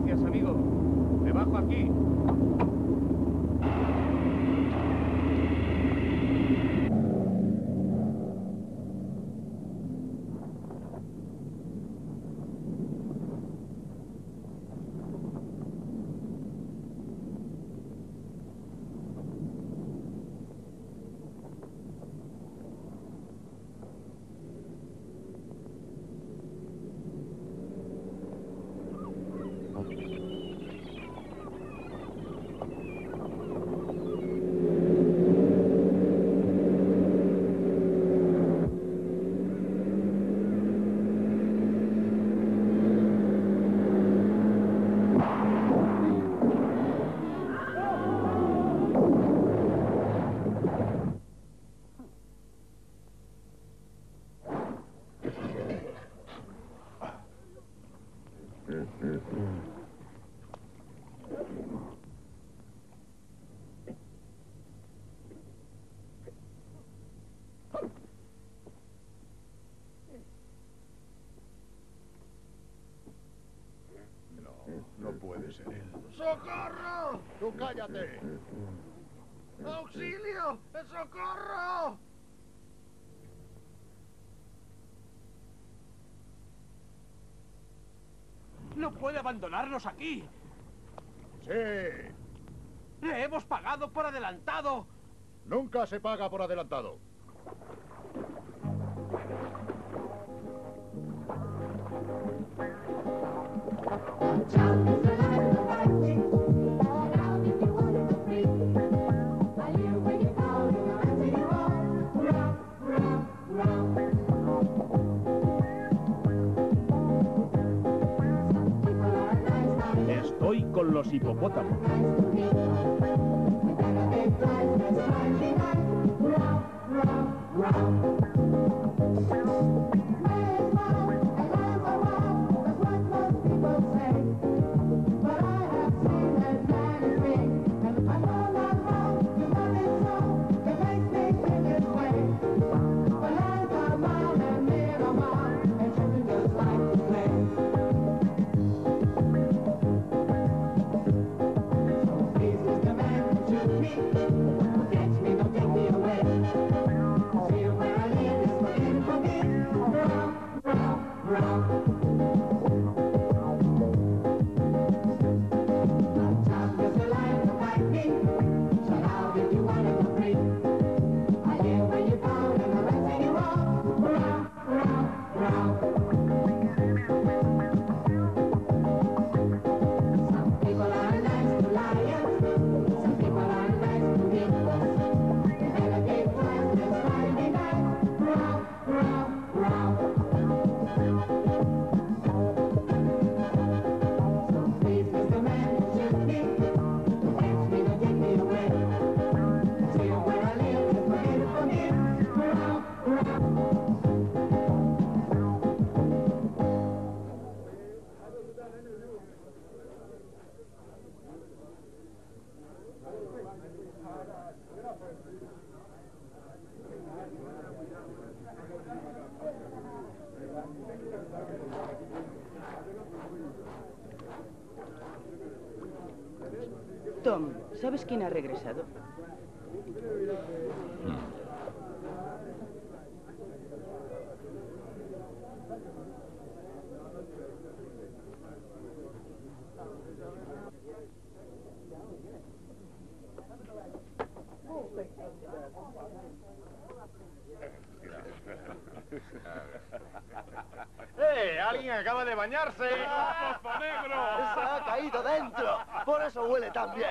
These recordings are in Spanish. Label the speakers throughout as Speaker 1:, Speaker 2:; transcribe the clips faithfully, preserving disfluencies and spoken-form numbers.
Speaker 1: Gracias, amigo. Me bajo aquí.
Speaker 2: No puede ser él.
Speaker 3: ¡Socorro! ¡Tú cállate! ¡Auxilio! ¡Socorro!
Speaker 1: ¡No puede abandonarnos aquí!
Speaker 3: ¡Sí!
Speaker 1: ¡Le hemos pagado por adelantado!
Speaker 3: Nunca se paga por adelantado.
Speaker 4: Estoy con los hipopótamos.
Speaker 5: Tom, ¿sabes quién ha regresado?
Speaker 3: ¡Eh! ¡Alguien acaba de bañarse!
Speaker 1: ¡Pozo negro!
Speaker 6: ¡Se ha caído dentro! ¡Por eso huele tan bien!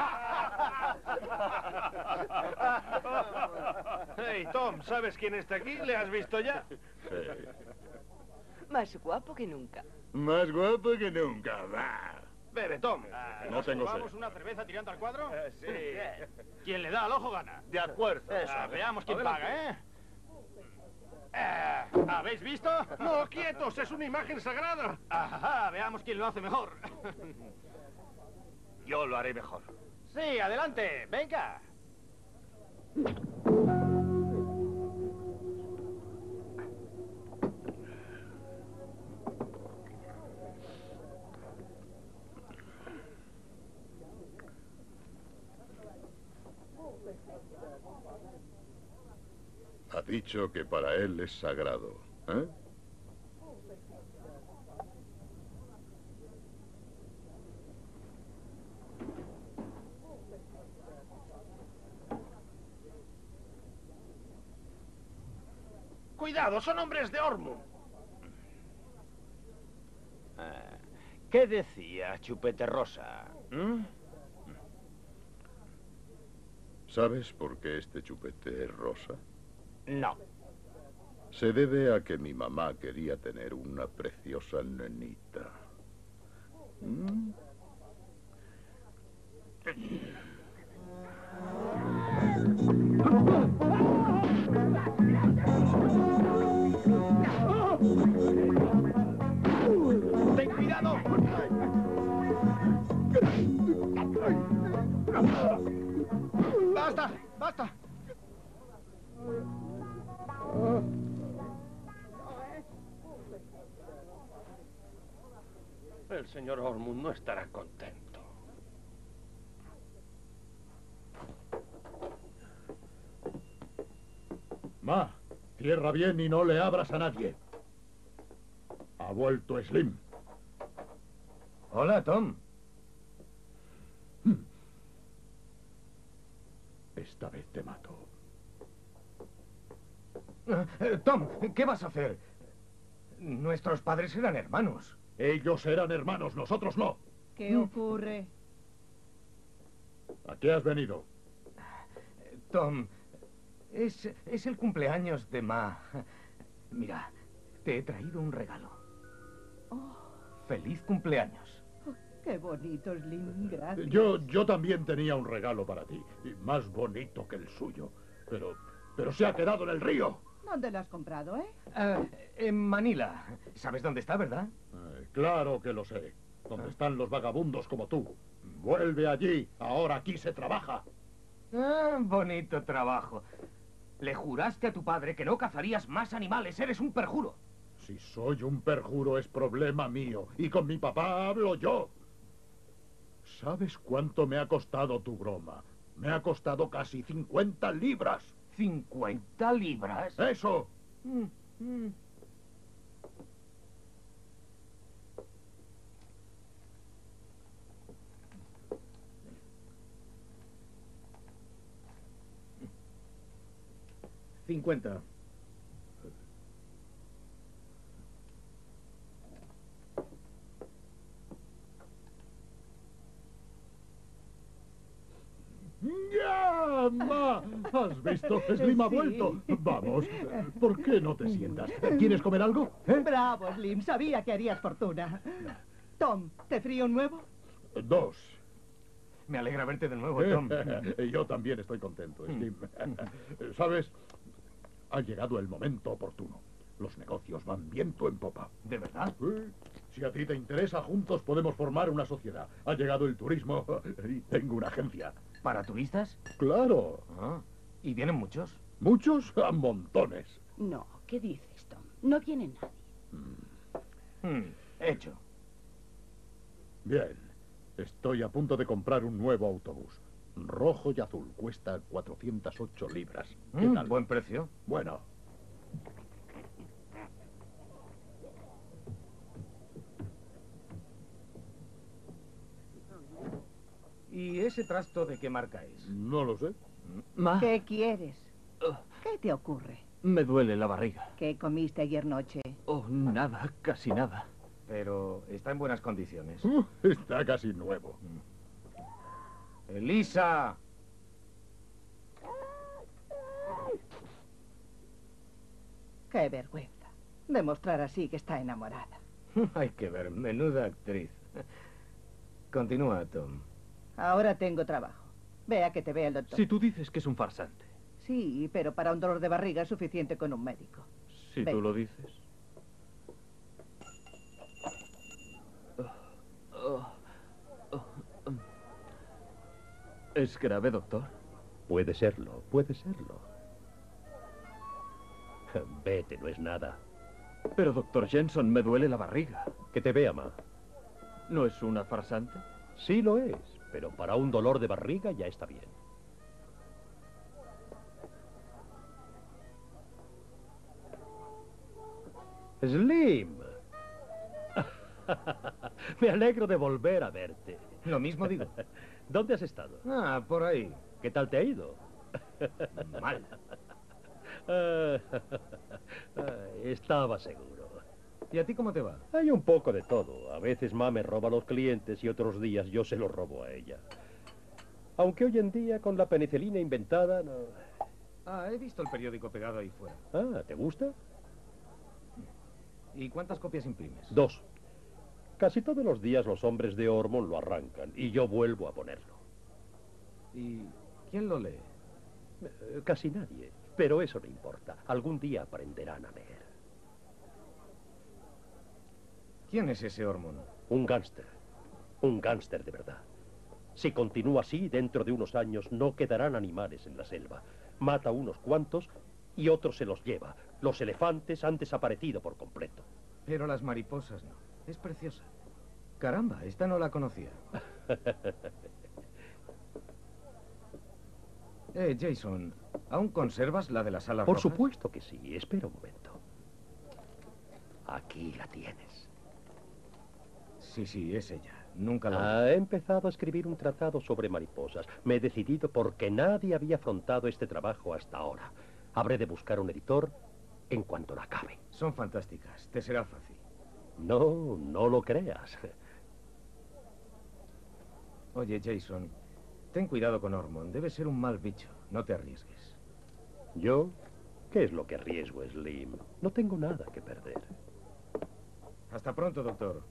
Speaker 3: Hey, Tom, ¿sabes quién está aquí? ¿Le has visto ya?
Speaker 6: Sí.
Speaker 5: Más guapo que nunca.
Speaker 6: Más guapo que nunca, va.
Speaker 3: Bebe, Tom.
Speaker 6: No tengo
Speaker 1: ¿Vamos
Speaker 6: sed.
Speaker 1: una cerveza tirando al cuadro?
Speaker 3: sí.
Speaker 1: Quien le da al ojo gana.
Speaker 3: De acuerdo.
Speaker 1: Ah, veamos quién
Speaker 3: Adelante.
Speaker 1: paga, ¿eh? Eh, ¿Habéis visto?
Speaker 3: ¡No, quietos! ¡Es una imagen sagrada!
Speaker 1: Ajá, veamos quién lo hace mejor.
Speaker 3: Yo lo haré mejor.
Speaker 1: Sí, adelante, venga.
Speaker 2: dicho que para él es sagrado, ¿eh?
Speaker 3: Cuidado, son hombres de Ormund.
Speaker 1: Ah, ¿qué decía Chupete Rosa? ¿Mm?
Speaker 2: ¿Sabes por qué este chupete es rosa?
Speaker 1: No.
Speaker 2: Se debe a que mi mamá quería tener una preciosa nenita. ¿Mm?
Speaker 3: ¡Ten cuidado! ¡Basta! ¡Basta! El señor Ormund no estará contento.
Speaker 4: Ma, cierra bien y no le abras a nadie. Ha vuelto Slim.
Speaker 7: Hola, Tom.
Speaker 4: Esta vez te mato.
Speaker 7: Eh, Tom, ¿qué vas a hacer? Nuestros padres eran hermanos.
Speaker 4: Ellos eran hermanos, nosotros no.
Speaker 8: ¿Qué ocurre?
Speaker 4: ¿A qué has venido?
Speaker 7: Tom, es, es el cumpleaños de Ma. Mira, te he traído un regalo.
Speaker 8: Oh,
Speaker 7: ¡Feliz cumpleaños!
Speaker 8: qué bonito, Slim. Gracias.
Speaker 4: Yo, yo también tenía un regalo para ti, y más bonito que el suyo, pero, pero se ha quedado en el río.
Speaker 8: ¿Dónde lo has comprado, eh?
Speaker 7: Eh, en Manila. ¿Sabes dónde está, verdad?
Speaker 4: Eh, claro que lo sé. Donde están los vagabundos como tú. Vuelve allí. Ahora aquí se trabaja.
Speaker 7: Ah, bonito trabajo. Le juraste a tu padre que no cazarías más animales. Eres un perjuro.
Speaker 4: Si soy un perjuro es problema mío. Y con mi papá hablo yo. ¿Sabes cuánto me ha costado tu broma? Me ha costado casi cincuenta libras.
Speaker 7: ¿cincuenta libras?
Speaker 4: ¡Eso!
Speaker 7: Mm, mm.
Speaker 9: cincuenta.
Speaker 4: ¡Ya, ma! ¿Has visto? Slim ha
Speaker 8: Sí.
Speaker 4: vuelto. Vamos, ¿por qué no te sientas? ¿Quieres comer algo? ¿Eh?
Speaker 8: Bravo, Slim. Sabía que harías fortuna. Tom, ¿te frío un nuevo?
Speaker 4: Dos.
Speaker 7: Me alegra verte de nuevo, Tom.
Speaker 4: Yo también estoy contento, Slim. ¿Sabes? Ha llegado el momento oportuno. Los negocios van viento en popa.
Speaker 7: ¿De verdad?
Speaker 4: Sí. Si a ti te interesa, juntos podemos formar una sociedad. Ha llegado el turismo y tengo una agencia.
Speaker 7: ¿Para turistas?
Speaker 4: ¡Claro!
Speaker 7: Ah, ¿y vienen muchos?
Speaker 4: Muchos a montones.
Speaker 5: No, ¿qué dices, Tom? No viene nadie.
Speaker 7: Hmm, hecho.
Speaker 4: Bien. Estoy a punto de comprar un nuevo autobús. Rojo y azul. Cuesta cuatrocientas ocho libras. ¿Qué
Speaker 7: Mm,
Speaker 4: tal?
Speaker 7: buen precio.
Speaker 4: Bueno.
Speaker 7: ¿Y ese trasto de qué marca es?
Speaker 4: No lo sé.
Speaker 9: Ma,
Speaker 8: ¿Qué quieres? ¿Qué te ocurre?
Speaker 9: me duele la barriga.
Speaker 8: ¿Qué comiste ayer noche?
Speaker 9: Oh, nada, casi nada.
Speaker 7: Pero está en buenas condiciones.
Speaker 4: Uh, está casi nuevo.
Speaker 7: ¡Elisa!
Speaker 8: Qué vergüenza. Demostrar así que está enamorada.
Speaker 7: Hay que ver, menuda actriz. Continúa, Tom.
Speaker 8: Ahora tengo trabajo. Vea que te vea el doctor.
Speaker 9: Si tú dices que es un farsante.
Speaker 8: Sí, pero para un dolor de barriga es suficiente con un médico.
Speaker 9: Si
Speaker 8: Ven.
Speaker 9: tú lo dices. Oh, oh, oh, um. ¿Es grave, doctor?
Speaker 10: Puede serlo, puede serlo. Vete, no es nada.
Speaker 9: Pero, doctor Jensen, me duele la barriga.
Speaker 10: Que te vea, ma.
Speaker 9: ¿No es una farsante?
Speaker 10: Sí lo es, pero para un dolor de barriga ya está bien. Slim. Me alegro de volver a verte.
Speaker 7: Lo mismo digo.
Speaker 10: ¿Dónde has estado?
Speaker 7: Ah, por ahí.
Speaker 10: ¿Qué tal te ha ido?
Speaker 7: Mal.
Speaker 10: Estaba seguro.
Speaker 7: ¿Y a ti cómo te va?
Speaker 10: Hay un poco de todo. A veces Ma me roba a los clientes y otros días yo se los robo a ella. Aunque hoy en día, con la penicilina inventada, no...
Speaker 7: Ah, he visto el periódico pegado ahí fuera.
Speaker 10: Ah, ¿te gusta?
Speaker 7: ¿Y cuántas copias imprimes?
Speaker 10: Dos. Casi todos los días los hombres de Ormond lo arrancan y yo vuelvo a ponerlo.
Speaker 7: ¿Y quién lo lee?
Speaker 10: Eh, Casi nadie. Pero eso no importa. Algún día aprenderán a leer.
Speaker 7: ¿Quién es ese Ormond?
Speaker 10: Un gángster. Un gángster de verdad. Si continúa así, dentro de unos años no quedarán animales en la selva. Mata a unos cuantos y otros se los lleva. Los elefantes han desaparecido por completo.
Speaker 7: Pero las mariposas no. Es preciosa. Caramba, esta no la conocía. Eh, Jason, ¿aún conservas la de las alas
Speaker 10: Por
Speaker 7: rojas?
Speaker 10: supuesto que sí. Espera un momento. Aquí la tienes.
Speaker 7: Sí, sí, es ella. Nunca la...
Speaker 10: Ah, he empezado a escribir un tratado sobre mariposas. Me he decidido porque nadie había afrontado este trabajo hasta ahora. Habré de buscar un editor en cuanto la acabe.
Speaker 7: Son fantásticas. Te será fácil.
Speaker 10: No, no lo creas.
Speaker 7: Oye, Jason, ten cuidado con Ormond. Debe ser un mal bicho. No te arriesgues.
Speaker 10: ¿Yo? ¿Qué es lo que arriesgo, Slim? No tengo nada que perder.
Speaker 7: Hasta pronto, doctor.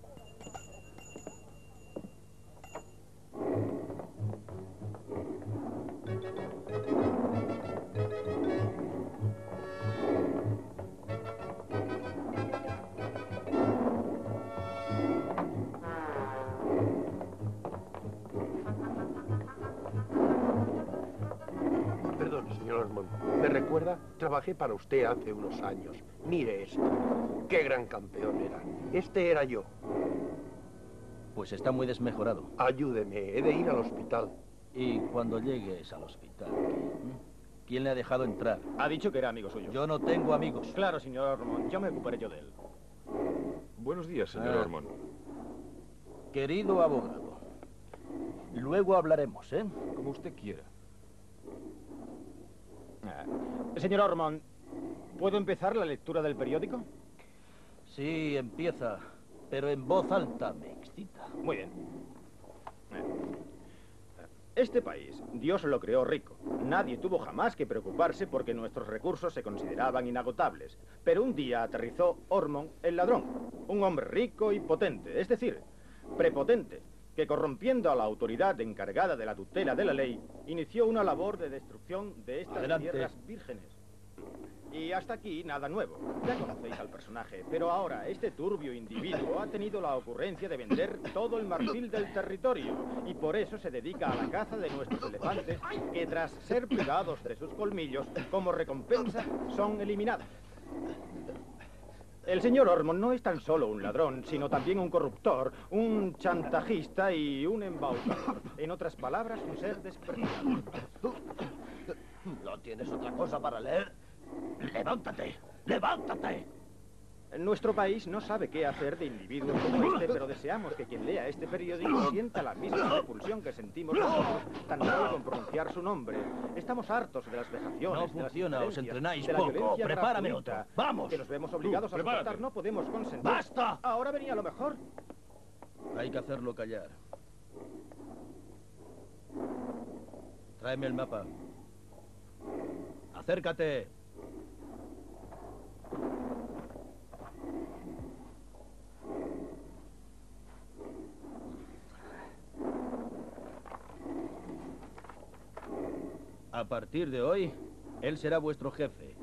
Speaker 1: Perdón, señor Ormond. ¿Me recuerda? Trabajé para usted hace unos años. Mire esto. Qué gran campeón era. Este era yo.
Speaker 11: Pues está muy desmejorado.
Speaker 1: Ayúdeme. He de ir al hospital.
Speaker 11: Y cuando llegues al hospital, ¿quién le ha dejado entrar?
Speaker 9: Ha dicho que era amigo suyo.
Speaker 11: Yo no tengo amigos.
Speaker 9: Claro, señor Ormond. Ya me ocuparé yo de él.
Speaker 12: Buenos días, señor
Speaker 11: Ah.
Speaker 12: Ormond.
Speaker 11: Querido abogado, luego hablaremos, ¿eh?
Speaker 12: Como usted quiera.
Speaker 9: Ah, señor Ormond, ¿puedo empezar la lectura del periódico?
Speaker 11: Sí, empieza, pero en voz alta me excita.
Speaker 9: Muy bien. Este país, Dios lo creó rico. Nadie tuvo jamás que preocuparse porque nuestros recursos se consideraban inagotables. Pero un día aterrizó Ormond, el ladrón, un hombre rico y potente, es decir, prepotente, que corrompiendo a la autoridad encargada de la tutela de la ley, inició una labor de destrucción de estas
Speaker 11: Adelante.
Speaker 9: tierras vírgenes. Y hasta aquí nada nuevo. Ya conocéis al personaje, pero ahora este turbio individuo ha tenido la ocurrencia de vender todo el marfil del territorio y por eso se dedica a la caza de nuestros elefantes que tras ser privados de sus colmillos, como recompensa, son eliminados. El señor Ormond no es tan solo un ladrón, sino también un corruptor, un chantajista y un embaucador. En otras palabras, un ser despreciable.
Speaker 11: ¿No tienes otra cosa para leer? ¡Levántate! ¡Levántate!
Speaker 9: Nuestro país no sabe qué hacer de individuos como este, pero deseamos que quien lea este periódico sienta la misma repulsión que sentimos nosotros tan solo con pronunciar su nombre. Estamos hartos de las vejaciones,
Speaker 11: No
Speaker 9: de las
Speaker 11: funciona, os
Speaker 9: injerencias,
Speaker 11: entrenáis
Speaker 9: de la
Speaker 11: poco.
Speaker 9: violencia
Speaker 11: Prepárame
Speaker 9: gratuita,
Speaker 11: otro. ¡Vamos!
Speaker 9: que nos vemos obligados
Speaker 11: Tú,
Speaker 9: a
Speaker 11: prepárate.
Speaker 9: soportar. No podemos consentir.
Speaker 11: ¡Basta!
Speaker 9: Ahora venía lo mejor.
Speaker 11: Hay que hacerlo callar. Tráeme el mapa. Acércate. A partir de hoy, él será vuestro jefe.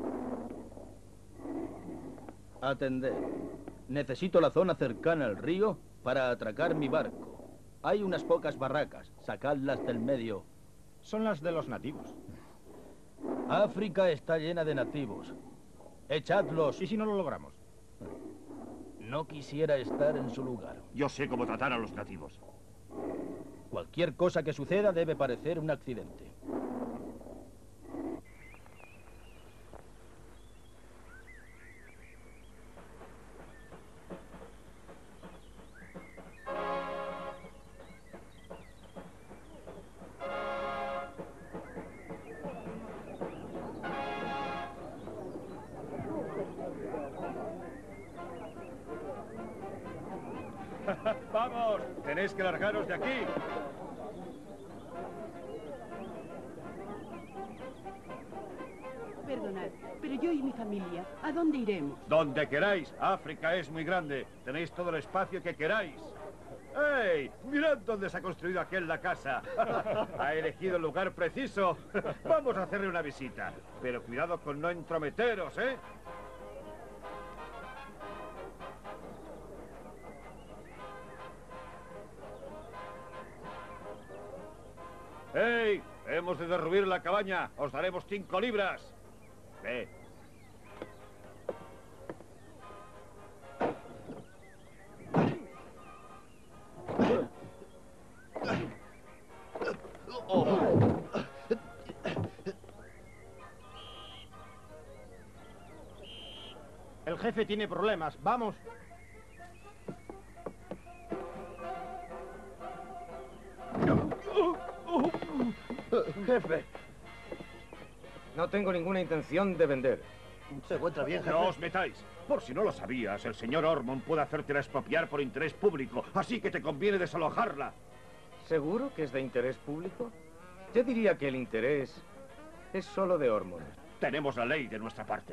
Speaker 11: Atended. Necesito la zona cercana al río para atracar mi barco. Hay unas pocas barracas. Sacadlas del medio.
Speaker 9: Son las de los nativos.
Speaker 11: África está llena de nativos. Echadlos.
Speaker 9: ¿Y si no lo logramos?
Speaker 11: No quisiera estar en su lugar.
Speaker 13: Yo sé cómo tratar a los nativos.
Speaker 11: Cualquier cosa que suceda debe parecer un accidente.
Speaker 13: ¡Vamos! Tenéis que largaros de aquí.
Speaker 5: Perdonad, pero yo y mi familia, ¿a dónde iremos?
Speaker 13: Donde queráis. África es muy grande. Tenéis todo el espacio que queráis. ¡Ey! Mirad dónde se ha construido aquel la casa. Ha elegido el lugar preciso. Vamos a hacerle una visita. Pero cuidado con no entrometeros, ¿eh? ¡Ey! Hemos de derruir la cabaña. Os daremos cinco libras. Ve.
Speaker 9: El jefe tiene problemas. Vamos.
Speaker 7: Jefe. No tengo ninguna intención de vender.
Speaker 6: ¿Se encuentra bien, jefe?
Speaker 13: No os metáis. Por si no lo sabías, el señor Ormond puede hacértela expropiar por interés público, así que te conviene desalojarla.
Speaker 7: ¿Seguro que es de interés público? Yo diría que el interés es solo de Ormond.
Speaker 13: Tenemos la ley de nuestra parte.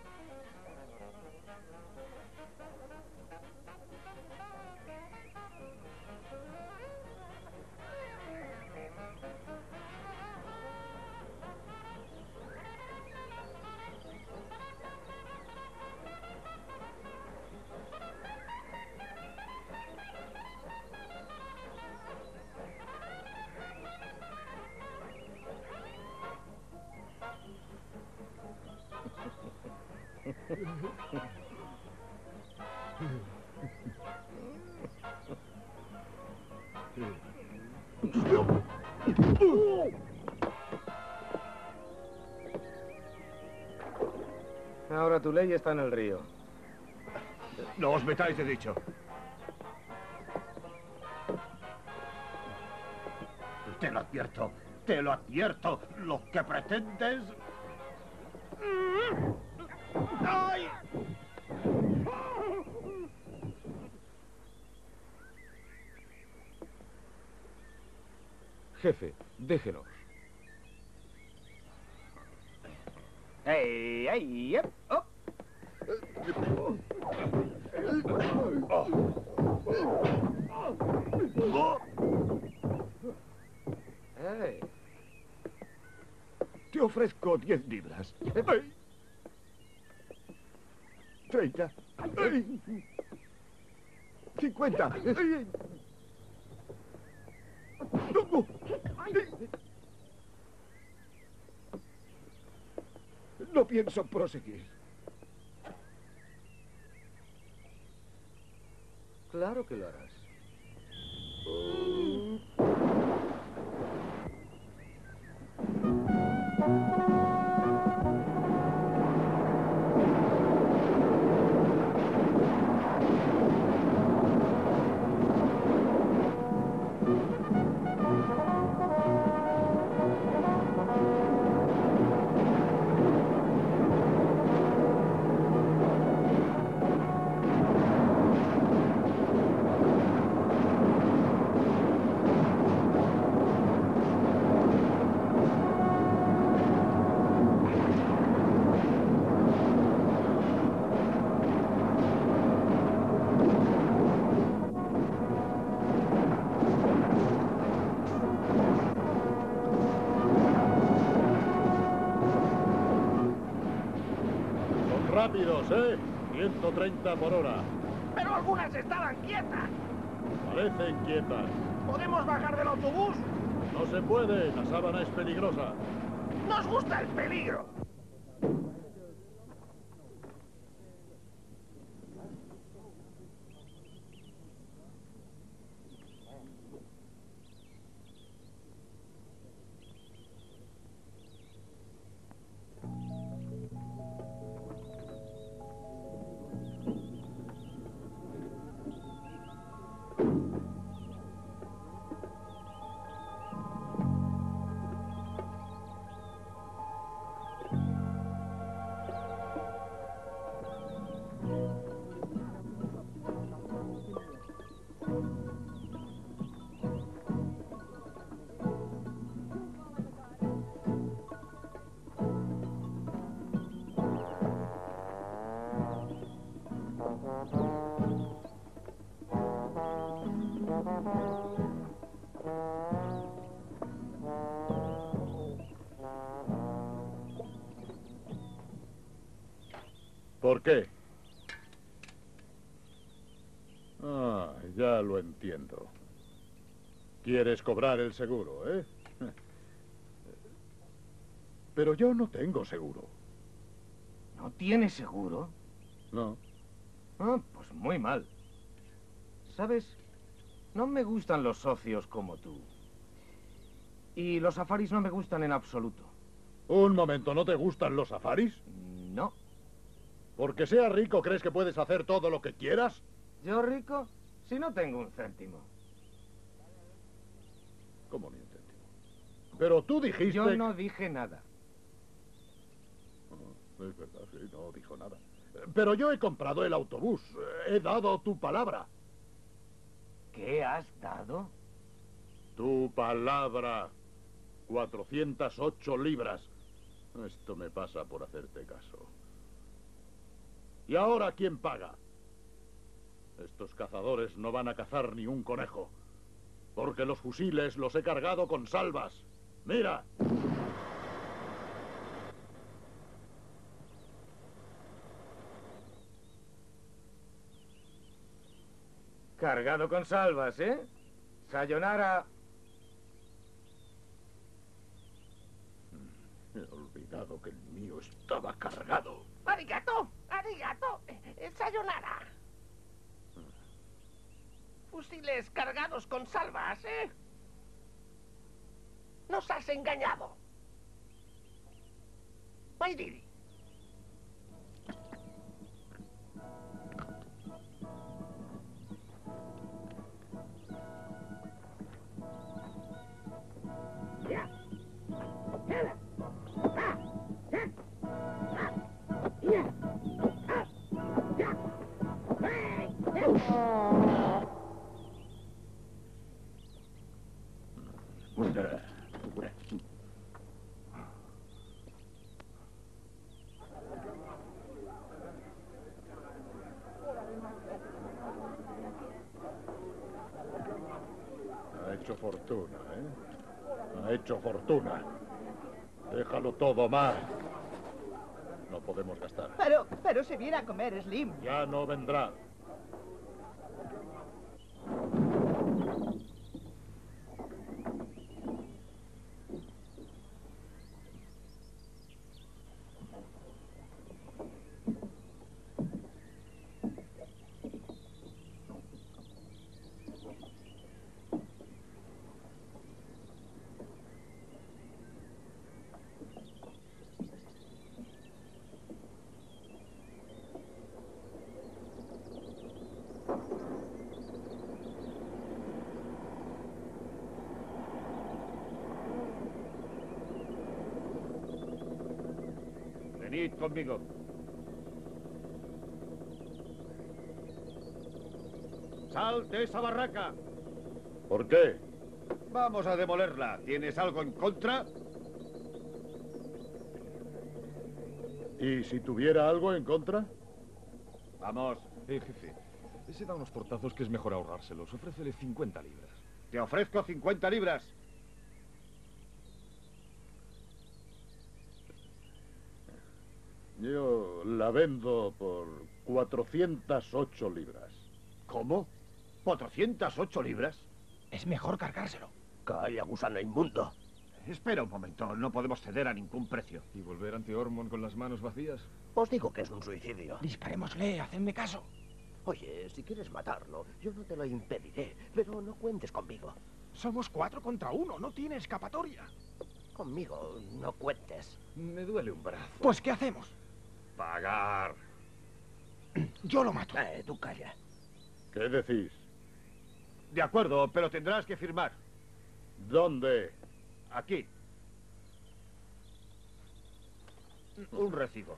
Speaker 7: Ahora tu ley está en el río.
Speaker 13: No os metáis, he dicho. Te lo advierto, te lo advierto. Lo que pretendes... ¡Ay!
Speaker 7: Jefe, déjenos.
Speaker 9: ¡Ey, ey, ep, oh!
Speaker 7: Hey.
Speaker 13: Te ofrezco diez libras. ¡Ay! Treinta. ¡Ay! Cincuenta. ¡Ay! ¡No! No pienso proseguir.
Speaker 7: Claro que lo harás.
Speaker 4: Rápidos, ¿eh? ciento treinta por hora.
Speaker 3: Pero algunas estaban quietas.
Speaker 4: Parecen quietas.
Speaker 3: ¿Podemos bajar del autobús?
Speaker 4: No se puede, la sábana es peligrosa.
Speaker 3: Nos gusta el peligro.
Speaker 4: ¿Por qué? Ah, ya lo entiendo. Quieres cobrar el seguro, ¿eh? Pero yo no tengo seguro.
Speaker 7: ¿No tienes seguro?
Speaker 4: No.
Speaker 7: Ah, pues muy mal. ¿Sabes? No me gustan los socios como tú. Y los safaris no me gustan en absoluto.
Speaker 4: Un momento, ¿no te gustan los safaris?
Speaker 7: No.
Speaker 4: ¿Porque seas rico crees que puedes hacer todo lo que quieras?
Speaker 7: ¿Yo rico? Si no tengo un céntimo.
Speaker 4: ¿Cómo ni un céntimo? Pero tú dijiste...
Speaker 7: Yo no dije nada.
Speaker 4: Oh, es verdad, sí, no dijo nada. Pero yo he comprado el autobús. He dado tu palabra.
Speaker 7: ¿Qué has dado?
Speaker 4: Tu palabra. cuatrocientas ocho libras. Esto me pasa por hacerte caso. ¿Y ahora quién paga? Estos cazadores no van a cazar ni un conejo. Porque los fusiles los he cargado con salvas. ¡Mira!
Speaker 7: Cargado con salvas, ¿eh? Sayonara.
Speaker 4: He olvidado que el mío estaba cargado.
Speaker 1: Arigato, arigato, eh, sayonara. Fusiles cargados con salvas, ¿eh? Nos has engañado. Maidiri.
Speaker 4: Ha hecho fortuna, ¿eh? Ha hecho fortuna. Déjalo todo, Ma. No podemos gastar.
Speaker 8: Pero, pero se viene a comer, Slim.
Speaker 4: Ya no vendrá.
Speaker 13: Venid conmigo. ¡Sal de esa barraca!
Speaker 4: ¿Por qué?
Speaker 13: Vamos a demolerla. ¿Tienes algo en contra?
Speaker 4: ¿Y si tuviera algo en contra?
Speaker 13: Vamos.
Speaker 12: Eh, jefe, ese da unos portazos que es mejor ahorrárselos. Ofrécele cincuenta libras.
Speaker 13: Te ofrezco cincuenta libras.
Speaker 4: Yo la vendo por cuatrocientas ocho libras.
Speaker 13: ¿Cómo? ¿cuatrocientas ocho libras?
Speaker 1: Es mejor cargárselo.
Speaker 10: Calla, gusano inmundo.
Speaker 13: Espera un momento, no podemos ceder a ningún precio.
Speaker 12: ¿Y volver ante Ormond con las manos vacías?
Speaker 10: Os digo que es un suicidio.
Speaker 1: Disparémosle, hacedme caso.
Speaker 10: Oye, si quieres matarlo, yo no te lo impediré, pero no cuentes conmigo.
Speaker 1: Somos cuatro contra uno, no tiene escapatoria.
Speaker 10: Conmigo no cuentes.
Speaker 12: Me duele un brazo.
Speaker 1: Pues, ¿qué hacemos?
Speaker 13: Pagar.
Speaker 1: Yo lo mato.
Speaker 10: Eh, tú calla.
Speaker 4: ¿Qué decís?
Speaker 13: De acuerdo, pero tendrás que firmar.
Speaker 4: ¿Dónde?
Speaker 13: Aquí. Un recibo.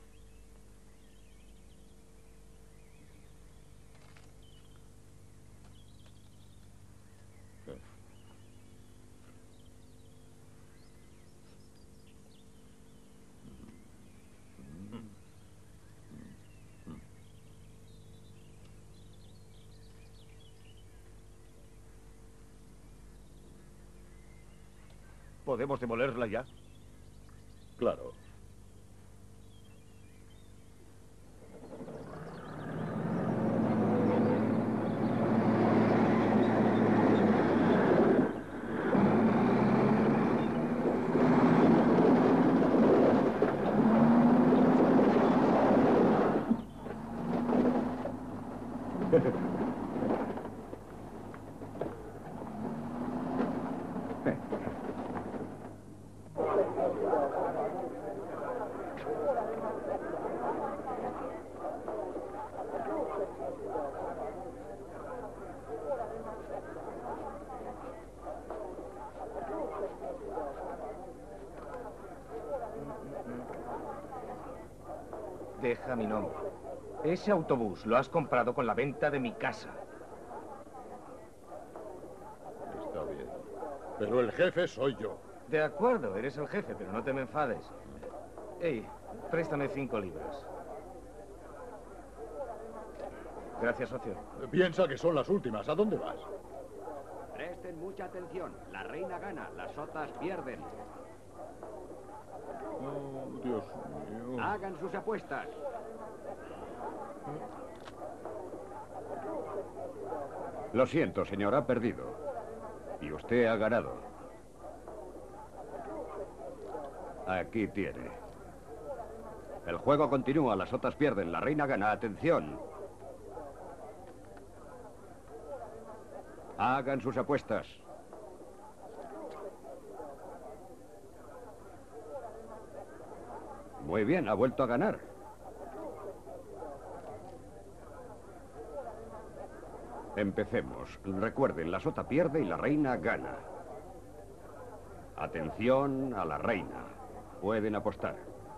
Speaker 13: ¿Podemos demolerla ya?
Speaker 2: Claro.
Speaker 7: Deja mi nombre. Ese autobús lo has comprado con la venta de mi casa.
Speaker 2: Está bien. Pero el jefe soy yo.
Speaker 7: De acuerdo, eres el jefe, pero no te me enfades. Ey, préstame cinco libras. Gracias, socio.
Speaker 2: Piensa que son las últimas. ¿A dónde vas?
Speaker 14: Presten mucha atención. La reina gana, las sotas pierden.
Speaker 2: Oh, Dios mío.
Speaker 14: Hagan sus apuestas.
Speaker 15: Lo siento, señor, ha perdido. Y usted ha ganado. Aquí tiene. El juego continúa, las sotas pierden, la reina gana. Atención. Hagan sus apuestas. Muy bien, ha vuelto a ganar. Empecemos. Recuerden, la sota pierde y la reina gana. Atención a la reina. Pueden apostar.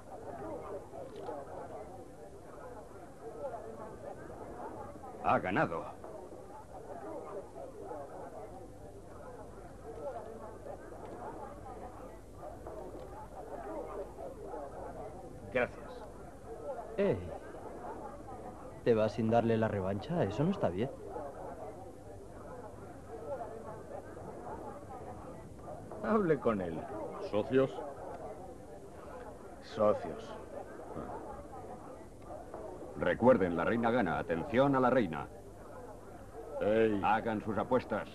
Speaker 15: Ha ganado.
Speaker 7: Gracias.
Speaker 16: Eh, ¿te vas sin darle la revancha? Eso no está bien.
Speaker 7: Hable con él.
Speaker 2: ¿Socios?
Speaker 7: Socios.
Speaker 15: Recuerden, la reina gana. Atención a la reina.
Speaker 2: Hey.
Speaker 15: Hagan sus apuestas.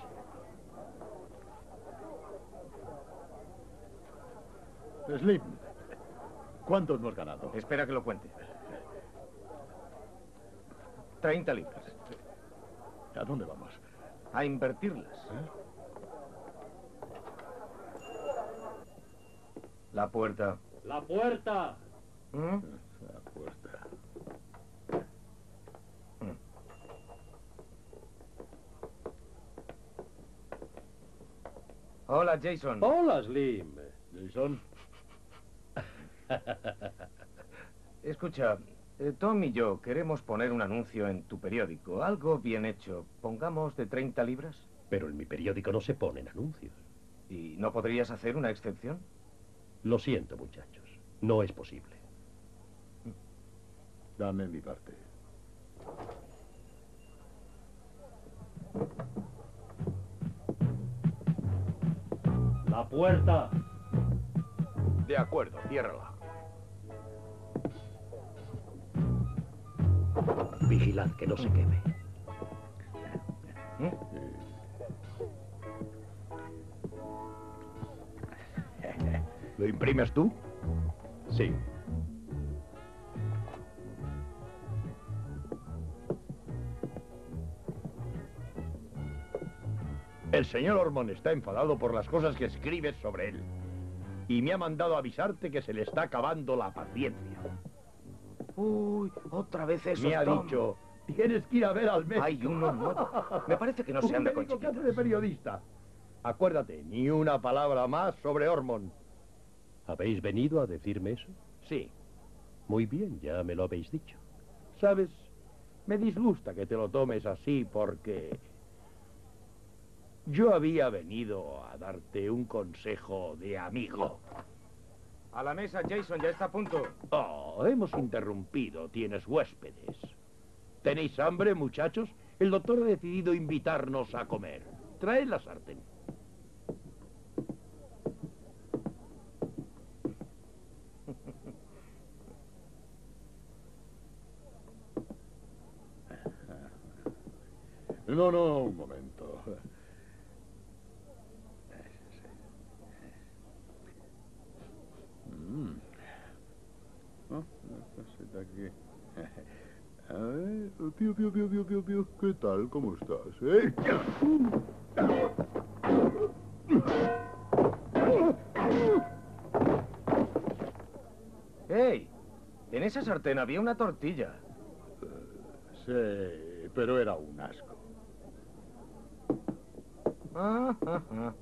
Speaker 2: Slim, ¿cuánto hemos ganado?
Speaker 7: Espera que lo cuente. Treinta libras.
Speaker 2: ¿A dónde vamos?
Speaker 7: A invertirlas.
Speaker 2: ¿Eh?
Speaker 7: La puerta.
Speaker 10: ¡La puerta!
Speaker 7: ¿Mm?
Speaker 2: La puerta.
Speaker 7: Mm. Hola, Jason.
Speaker 10: Hola, Slim.
Speaker 2: Jason.
Speaker 7: Escucha, eh, Tom y yo queremos poner un anuncio en tu periódico. Algo bien hecho. Pongamos de treinta libras.
Speaker 10: Pero en mi periódico no se ponen anuncios.
Speaker 7: ¿Y no podrías hacer una excepción?
Speaker 10: Lo siento, muchachos. No es posible.
Speaker 2: Dame mi parte.
Speaker 10: ¡La puerta!
Speaker 1: De acuerdo, ciérrala.
Speaker 10: Vigilad que no se queme.
Speaker 7: ¿Eh?
Speaker 13: ¿Lo imprimes tú?
Speaker 10: Sí.
Speaker 13: El señor Ormond está enfadado por las cosas que escribes sobre él. Y me ha mandado avisarte que se le está acabando la paciencia.
Speaker 7: Uy, otra vez eso.
Speaker 13: Me ha
Speaker 7: Tom.
Speaker 13: dicho, tienes que ir a ver al médico.
Speaker 7: Hay uno nuevo. Me parece que no se anda con
Speaker 13: Un médico que
Speaker 7: chiquitas.
Speaker 13: hace de periodista. Acuérdate, ni una palabra más sobre Ormond.
Speaker 10: ¿Habéis venido a decirme eso?
Speaker 13: Sí.
Speaker 10: Muy bien, ya me lo habéis dicho.
Speaker 13: ¿Sabes? Me disgusta que te lo tomes así porque... yo había venido a darte un consejo de amigo.
Speaker 7: A la mesa, Jason, ya está a punto.
Speaker 13: Oh, hemos interrumpido. Tienes huéspedes. ¿Tenéis hambre, muchachos? El doctor ha decidido invitarnos a comer. Traed la sartén.
Speaker 4: No, no, un momento. Mm. Oh, una cosita aquí. A ver, piu, piu, piu, piu, piu, piu. ¿Qué tal? ¿Cómo estás? ¿Eh?
Speaker 7: ¡Ey! En esa sartén había una tortilla.
Speaker 4: Sí, pero era un asco.
Speaker 7: Ah, ah, ah.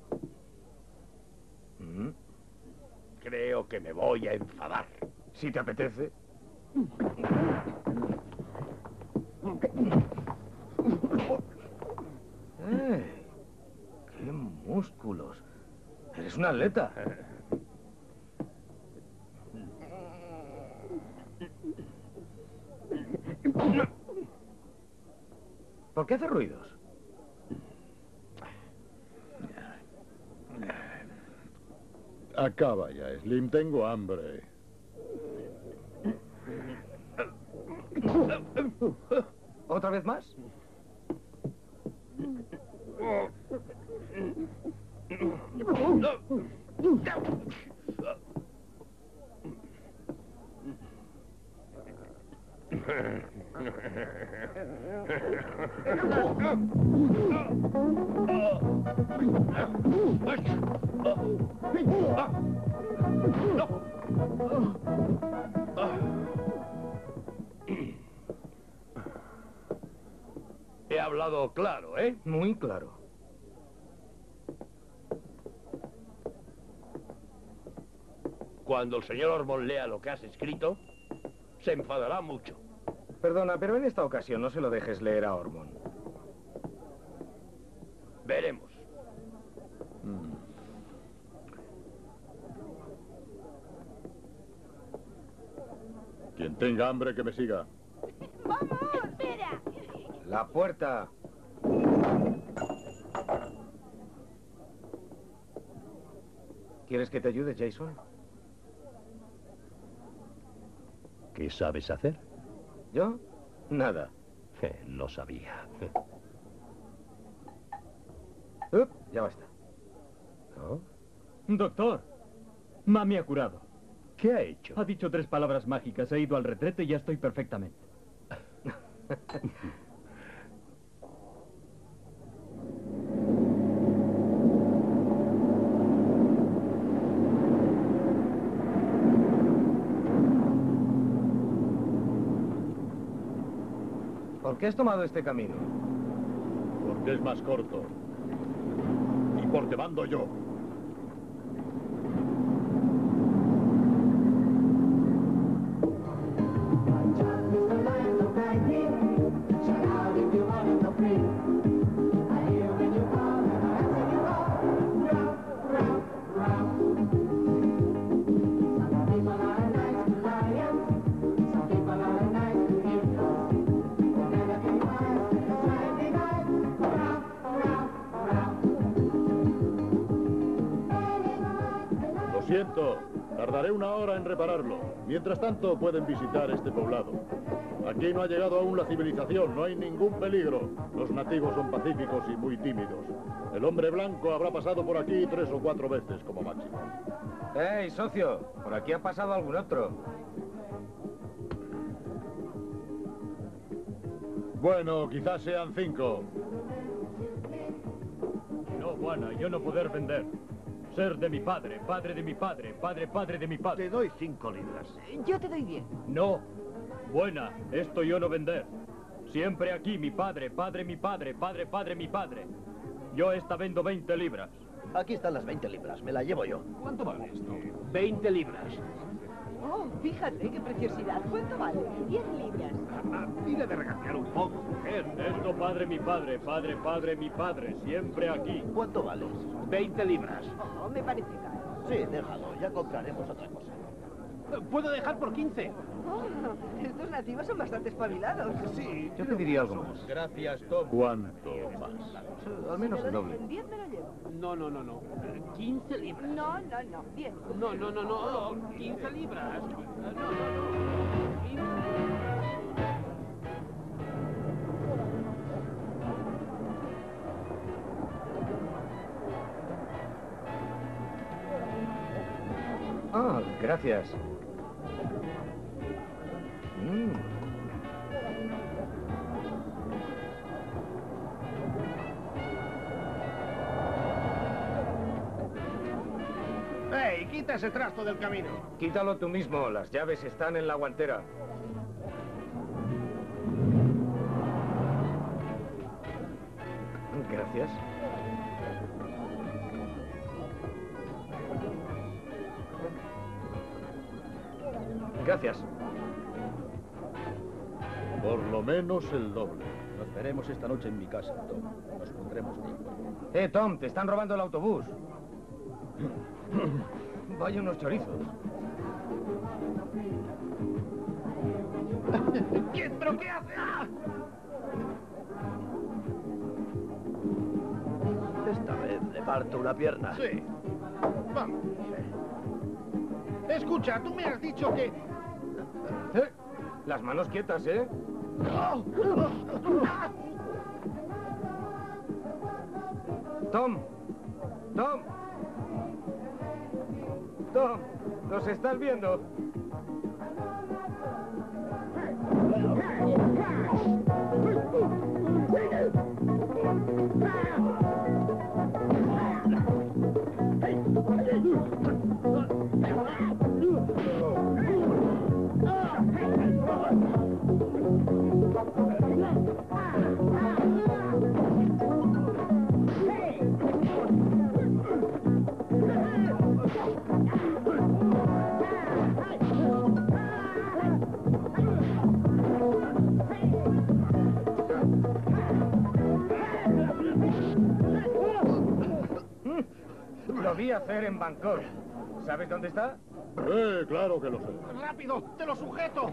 Speaker 1: Mm. Creo que me voy a enfadar.
Speaker 7: Si te apetece. ¡Ey! ¡Qué músculos! Eres un atleta. ¿Por qué hace ruidos?
Speaker 4: Acaba ya, Slim. Tengo hambre.
Speaker 7: ¿Otra vez más?
Speaker 1: He hablado claro, ¿eh?
Speaker 7: Muy claro.
Speaker 1: Cuando el señor Ormond lea lo que has escrito, se enfadará mucho.
Speaker 7: Perdona, pero en esta ocasión no se lo dejes leer a Ormond.
Speaker 1: Veremos.
Speaker 4: Mm. Quien tenga hambre, que me siga.
Speaker 5: ¡Vamos! ¡Espera!
Speaker 7: La puerta. ¿Quieres que te ayude, Jason?
Speaker 10: ¿Qué sabes hacer?
Speaker 7: ¿Yo? Nada.
Speaker 10: Eh, lo sabía.
Speaker 7: Up, ya basta.
Speaker 10: ¿No?
Speaker 17: Doctor, Mami ha curado.
Speaker 10: ¿Qué ha hecho?
Speaker 17: Ha dicho tres palabras mágicas, he ido al retrete y ya estoy perfectamente.
Speaker 7: ¿Por qué has tomado este camino?
Speaker 4: Porque es más corto. Y porque mando yo. Lo siento, tardaré una hora en repararlo. Mientras tanto, pueden visitar este poblado. Aquí no ha llegado aún la civilización, no hay ningún peligro. Los nativos son pacíficos y muy tímidos. El hombre blanco habrá pasado por aquí tres o cuatro veces como máximo.
Speaker 7: ¡Ey, socio! Por aquí ha pasado algún otro.
Speaker 4: Bueno, quizás sean cinco.
Speaker 17: No, Juana, yo no poder vender. Ser de mi padre, padre de mi padre, padre, padre de mi padre.
Speaker 13: Te doy cinco libras.
Speaker 5: Yo te doy diez.
Speaker 17: No. Buena, esto yo no vender. Siempre aquí mi padre, padre mi padre, padre, padre mi padre. Yo esta vendo veinte libras.
Speaker 6: Aquí están las veinte libras, me la llevo yo.
Speaker 1: ¿Cuánto vale esto? veinte libras.
Speaker 5: Oh, fíjate qué preciosidad. ¿Cuánto vale? diez libras.
Speaker 13: Ah, dile de regatear un poco, mujer.
Speaker 17: Esto padre mi padre, padre, padre mi padre, siempre aquí.
Speaker 6: ¿Cuánto vales?
Speaker 1: veinte libras.
Speaker 5: Oh, me parece caro.
Speaker 6: Sí, déjalo, ya compraremos otra cosa.
Speaker 1: Puedo dejar por quince.
Speaker 5: Oh, estos nativos son bastante espabilados.
Speaker 13: Sí.
Speaker 7: Yo pediría algo más.
Speaker 11: Gracias, Tom.
Speaker 4: ¿Cuánto más?
Speaker 7: Al menos el doble.
Speaker 5: diez me lo llevo.
Speaker 1: No, no, no, no. quince libras.
Speaker 5: No, no, no. diez.
Speaker 1: No, no, no, no. quince libras. No, no, no. quince libras.
Speaker 7: Ah, gracias. Mm.
Speaker 1: ¡Ey, quita ese trasto del camino!
Speaker 7: Quítalo tú mismo, las llaves están en la guantera. Gracias. Gracias.
Speaker 4: Por lo menos el doble.
Speaker 11: Nos veremos esta noche en mi casa, Tom. Nos pondremos de acuerdo.
Speaker 7: Eh, Tom, te están robando el autobús. Vaya unos chorizos.
Speaker 1: ¿Qué, ¿Pero qué hace? ¡Ah!
Speaker 6: Esta vez le parto una pierna.
Speaker 1: Sí. Vamos. Escucha, tú me has dicho que...
Speaker 7: ¿Eh? Las manos quietas, ¿eh? Tom. Tom. Tom, ¿nos estás viendo? Lo vi hacer en Bangkok. ¿Sabes dónde está?
Speaker 4: Eh, claro que lo sé.
Speaker 1: ¡Rápido! ¡Te lo sujeto!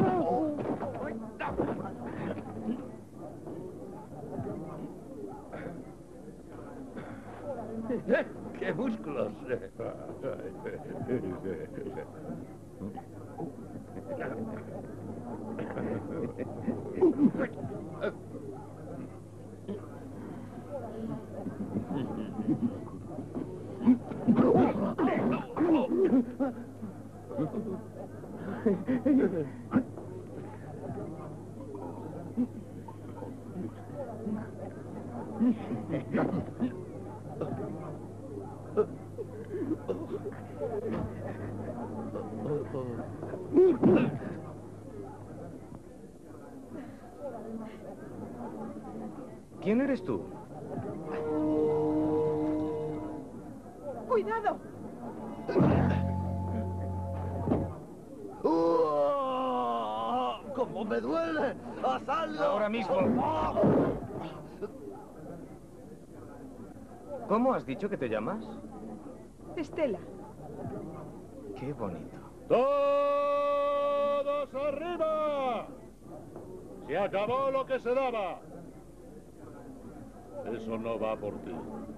Speaker 10: ¡Qué músculos!
Speaker 7: ¿Quién eres tú?
Speaker 8: ¡Cuidado!
Speaker 6: ¡Cómo me duele! ¡Hazadlo!
Speaker 7: Ahora mismo. ¿Cómo has dicho que te llamas?
Speaker 8: Estela.
Speaker 7: Qué bonito.
Speaker 4: ¡Todos arriba! ¡Se acabó lo que se daba! Eso no va por ti.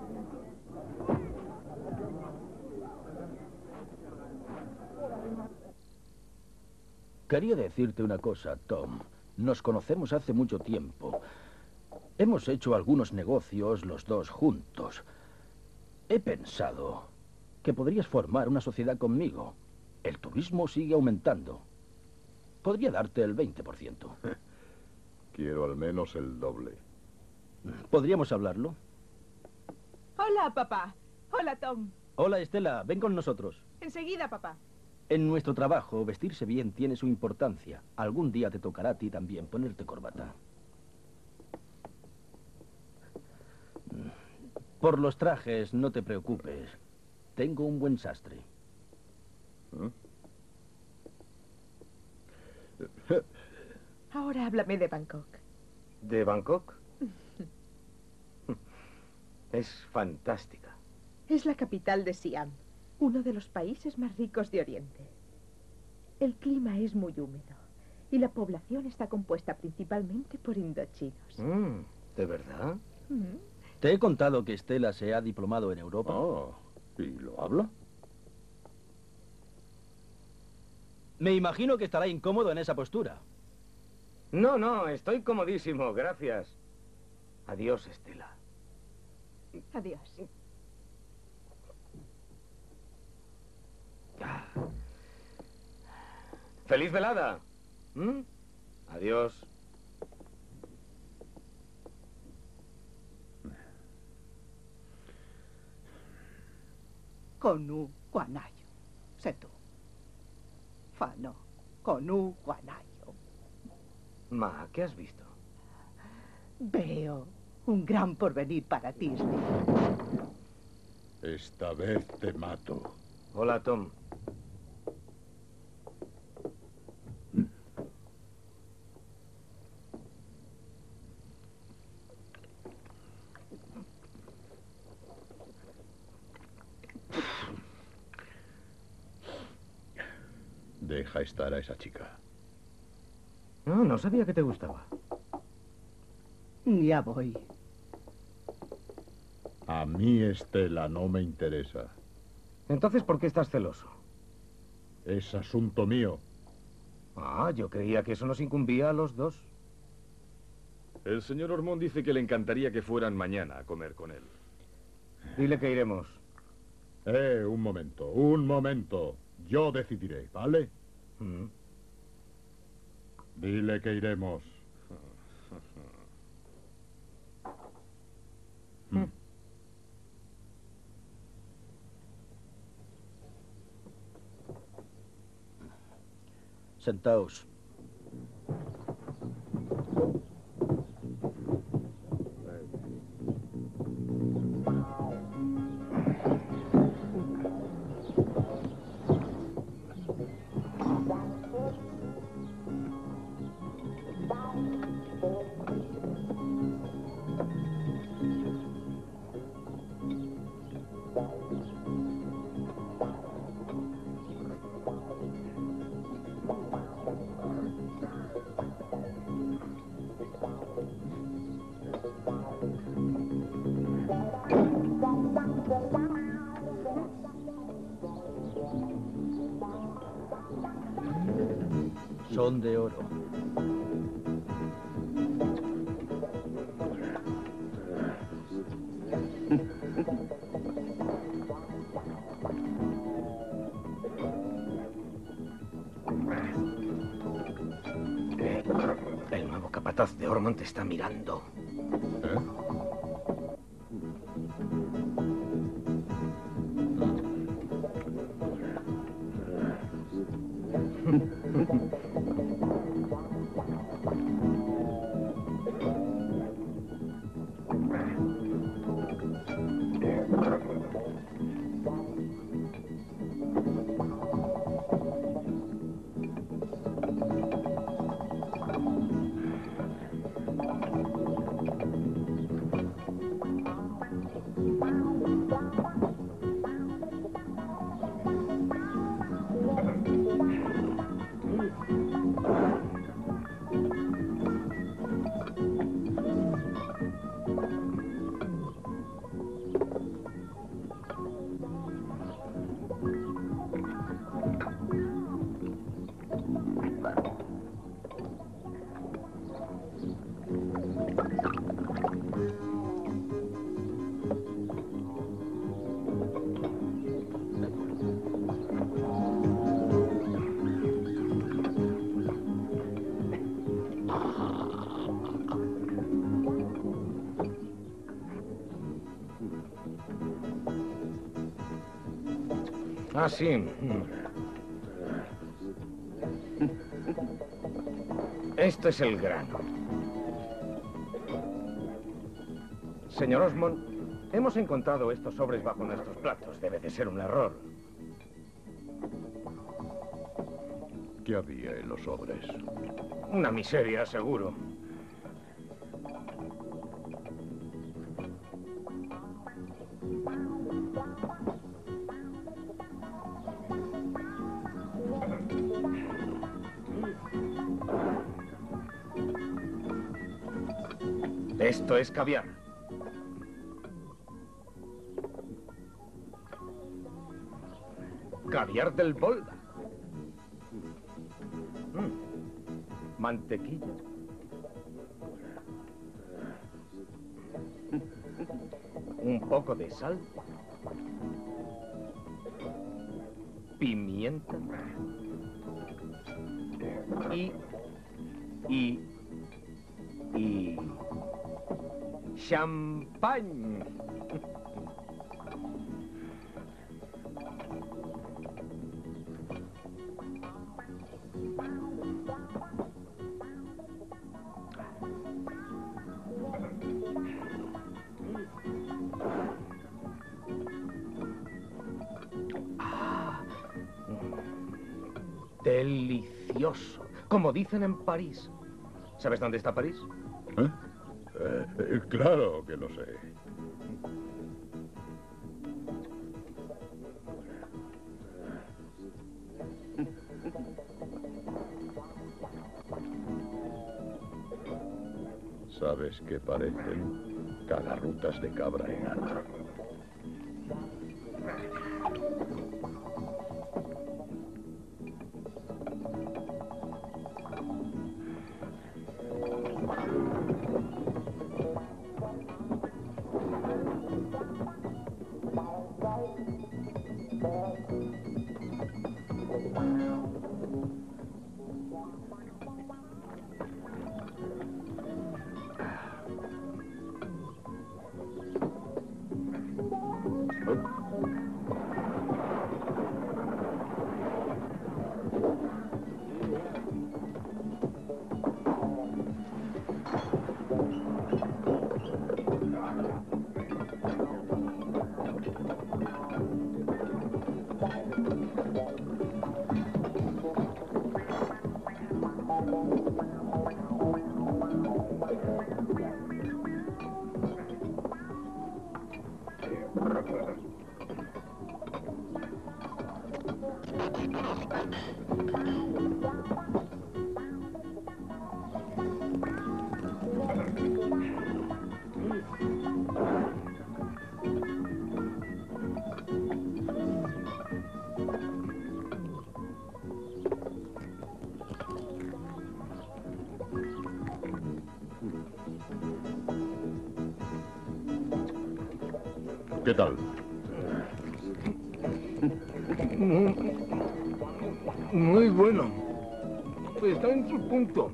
Speaker 11: Quería decirte una cosa, Tom. Nos conocemos hace mucho tiempo. Hemos hecho algunos negocios los dos juntos. He pensado que podrías formar una sociedad conmigo. El turismo sigue aumentando. Podría darte el veinte por ciento.
Speaker 2: Quiero al menos el doble.
Speaker 11: ¿Podríamos hablarlo?
Speaker 8: Hola, papá. Hola, Tom.
Speaker 11: Hola, Estela. Ven con nosotros.
Speaker 8: Enseguida, papá.
Speaker 11: En nuestro trabajo, vestirse bien tiene su importancia. Algún día te tocará a ti también ponerte corbata. Por los trajes, no te preocupes. Tengo un buen sastre.
Speaker 18: Ahora háblame de Bangkok.
Speaker 7: ¿De Bangkok? Es fantástica.
Speaker 18: Es la capital de Siam, uno de los países más ricos de Oriente. El clima es muy húmedo y la población está compuesta principalmente por indochinos.
Speaker 7: Mm, ¿de verdad?
Speaker 18: Mm.
Speaker 11: ¿Te he contado que Estela se ha diplomado en Europa?
Speaker 4: Oh, ¿y lo habla?
Speaker 11: Me imagino que estará incómodo en esa postura.
Speaker 7: No, no, estoy comodísimo, gracias. Adiós, Estela.
Speaker 18: Adiós.
Speaker 7: Ah. ¡Feliz velada! ¿Mm? Adiós.
Speaker 8: Conu guanayo. Sé tú. Fano. Conu guanayo.
Speaker 7: Ma, ¿qué has visto?
Speaker 8: Veo un gran porvenir para ti, Smith.
Speaker 2: Esta vez te mato.
Speaker 7: Hola, Tom.
Speaker 2: Deja estar a esa chica.
Speaker 7: No, no sabía que te gustaba.
Speaker 8: Ya voy.
Speaker 2: A mí Estela no me interesa.
Speaker 7: Entonces, ¿por qué estás celoso?
Speaker 2: Es asunto mío.
Speaker 7: Ah, yo creía que eso nos incumbía a los dos.
Speaker 12: El señor Ormond dice que le encantaría que fueran mañana a comer con él.
Speaker 7: Dile que iremos.
Speaker 2: Eh, un momento, un momento. Yo decidiré, ¿vale?
Speaker 7: Mm.
Speaker 2: Dile que iremos.
Speaker 7: Mm.
Speaker 11: Sentaos. Son de oro.
Speaker 7: El nuevo capataz de Ormond te está mirando.
Speaker 2: ¿Eh?
Speaker 7: Ah, sí. Este es el grano. Señor Osmond, hemos encontrado estos sobres bajo nuestros platos. Debe de ser un error.
Speaker 2: ¿Qué había en los sobres?
Speaker 7: Una miseria, seguro. Esto es caviar. Caviar del Volga. Mm. Mantequilla. Un poco de sal. Pimienta. y... y... y... champán. Delicioso. Como dicen en París. ¿Sabes dónde está París?
Speaker 2: ¿Eh? Eh, eh, claro que lo sé. ¿Sabes qué parecen? Cagarrutas de cabra enana. ¿Qué tal?
Speaker 7: Muy bueno. Está en su punto.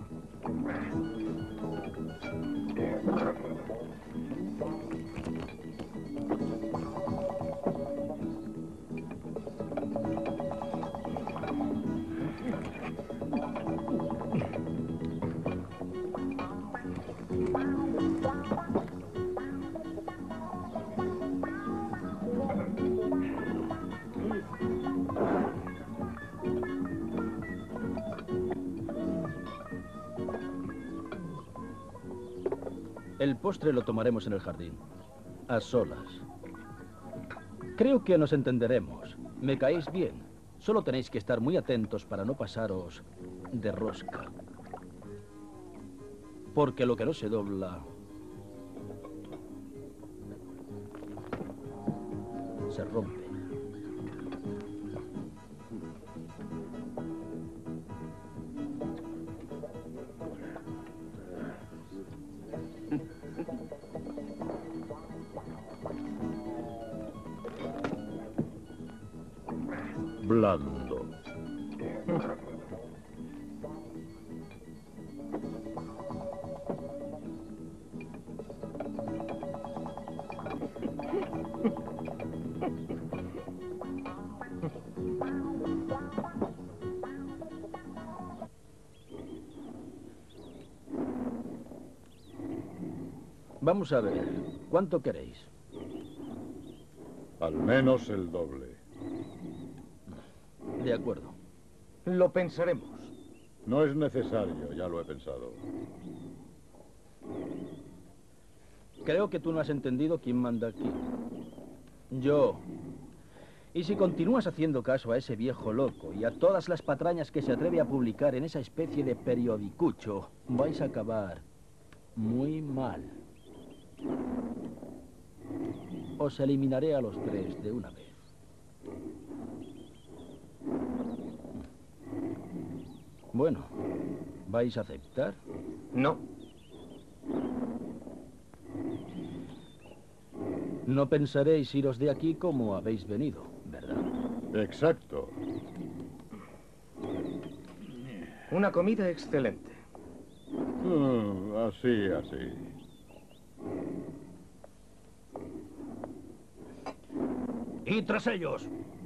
Speaker 11: El postre lo tomaremos en el jardín, a solas. Creo que nos entenderemos. Me caéis bien. Solo tenéis que estar muy atentos para no pasaros de rosca. Porque lo que no se dobla se rompe.
Speaker 2: Blando.
Speaker 11: Vamos a ver, ¿cuánto queréis?
Speaker 2: Al menos el doble.
Speaker 11: De acuerdo.
Speaker 7: Lo pensaremos.
Speaker 2: No es necesario, ya lo he pensado.
Speaker 11: Creo que tú no has entendido quién manda aquí. Yo. Y si continúas haciendo caso a ese viejo loco y a todas las patrañas que se atreve a publicar en esa especie de periodicucho, vais a acabar muy mal. Os eliminaré a los tres de una vez. Bueno, ¿vais a aceptar?
Speaker 7: No.
Speaker 11: No pensaréis iros de aquí como habéis venido, ¿verdad?
Speaker 2: Exacto.
Speaker 7: Una comida excelente.
Speaker 4: Mm, así, así.
Speaker 11: Y tras ellos.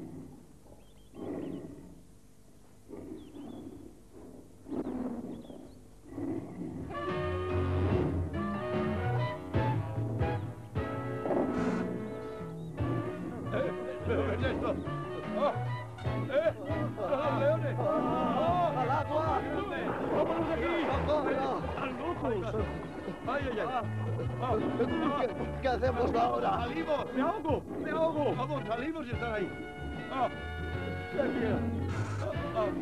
Speaker 13: ¿Pero qué es esto? ¡Oh! ¡Eh! ¡Los leones! ¡Oh! ¡Al agua! ¡Vámonos de aquí! ¡Socorro! ¡Están locos! ¡Ay, ay, ay! Oh,
Speaker 6: ¿Qué, ¿Qué hacemos ahora?
Speaker 13: ¡Salimos! ¡Me ahogo! ¡Me ahogo! ¡Vamos, salimos y están ahí! ¡Oh! ¡Qué miedo! Oh, oh.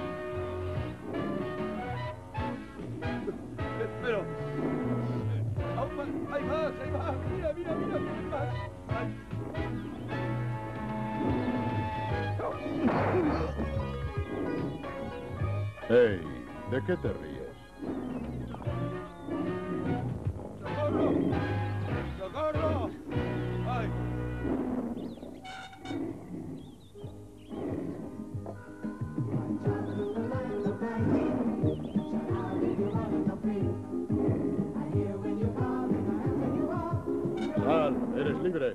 Speaker 13: Pero... ¡Aún más! ¡Hay más! ¡Hay más! ¡Mira, mira, mira! ¡Hay más! ¡Ay!
Speaker 4: Hey, ¿de qué te ríes?
Speaker 13: ¡Socorro! ¡Socorro! ¡Ay!
Speaker 4: Sal, eres libre.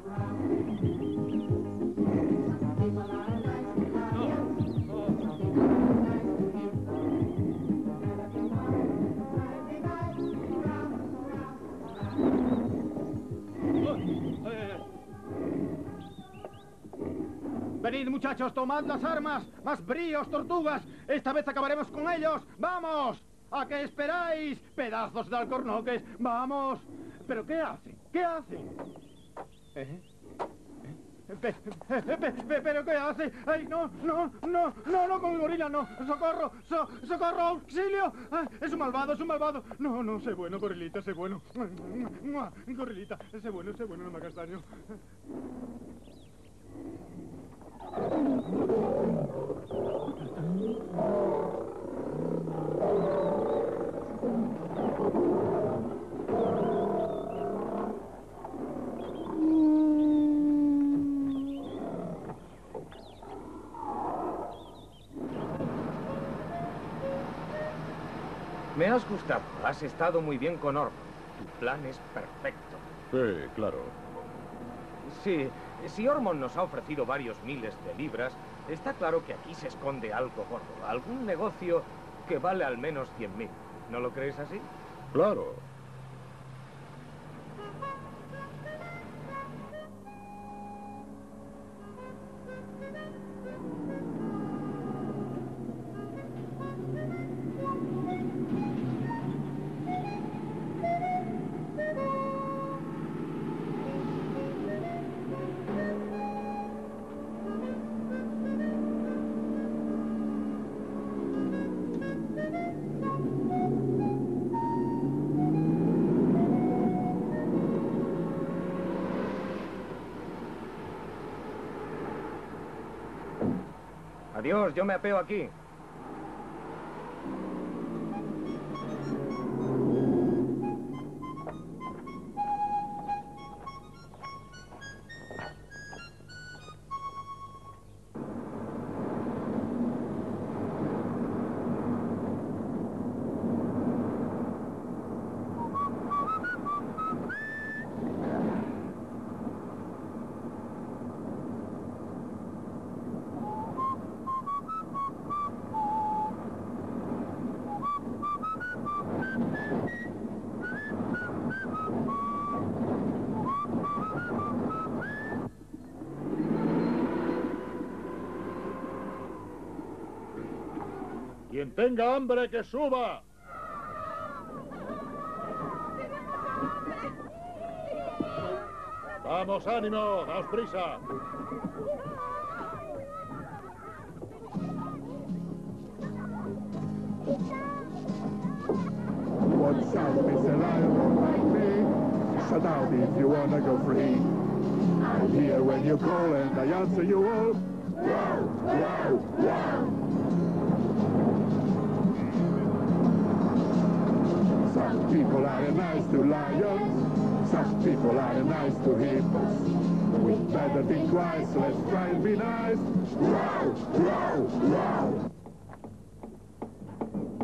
Speaker 9: Venid, muchachos, tomad las armas. Más bríos, tortugas. Esta vez acabaremos con ellos. ¡Vamos! ¿A qué esperáis? Pedazos de alcornoques. ¡Vamos! ¿Pero qué hacen? ¿Qué hacen? ¿Eh? Pe, pe, pe, pe, ¿Pero qué hace? ¡Ay, no, no, no, no, no, con el gorila, no! ¡Socorro! So, ¡Socorro! ¡Auxilio! Ay, ¡es un malvado, es un malvado! No, no, sé bueno, gorilita, sé bueno. Gorilita, sé bueno, sé bueno, no me hagas daño.
Speaker 7: Me has gustado. Has estado muy bien con Ormond. Tu plan es perfecto.
Speaker 4: Sí, claro.
Speaker 7: Sí, si Ormond nos ha ofrecido varios miles de libras, está claro que aquí se esconde algo gordo. Algún negocio que vale al menos cien mil. ¿No lo crees así?
Speaker 4: Claro.
Speaker 7: Adiós, yo me apeo aquí.
Speaker 4: Quien tenga hambre, que suba. Vamos, ánimo, daos prisa.
Speaker 19: What's up, Mister Lion, like me? Shut out if you wanna go free. I'm here when you call and I answer you all. Wow, wow, wow. Some people are nice to lions, some people are nice to hippos. We better think twice, let's try and be nice. Wow, wow, wow.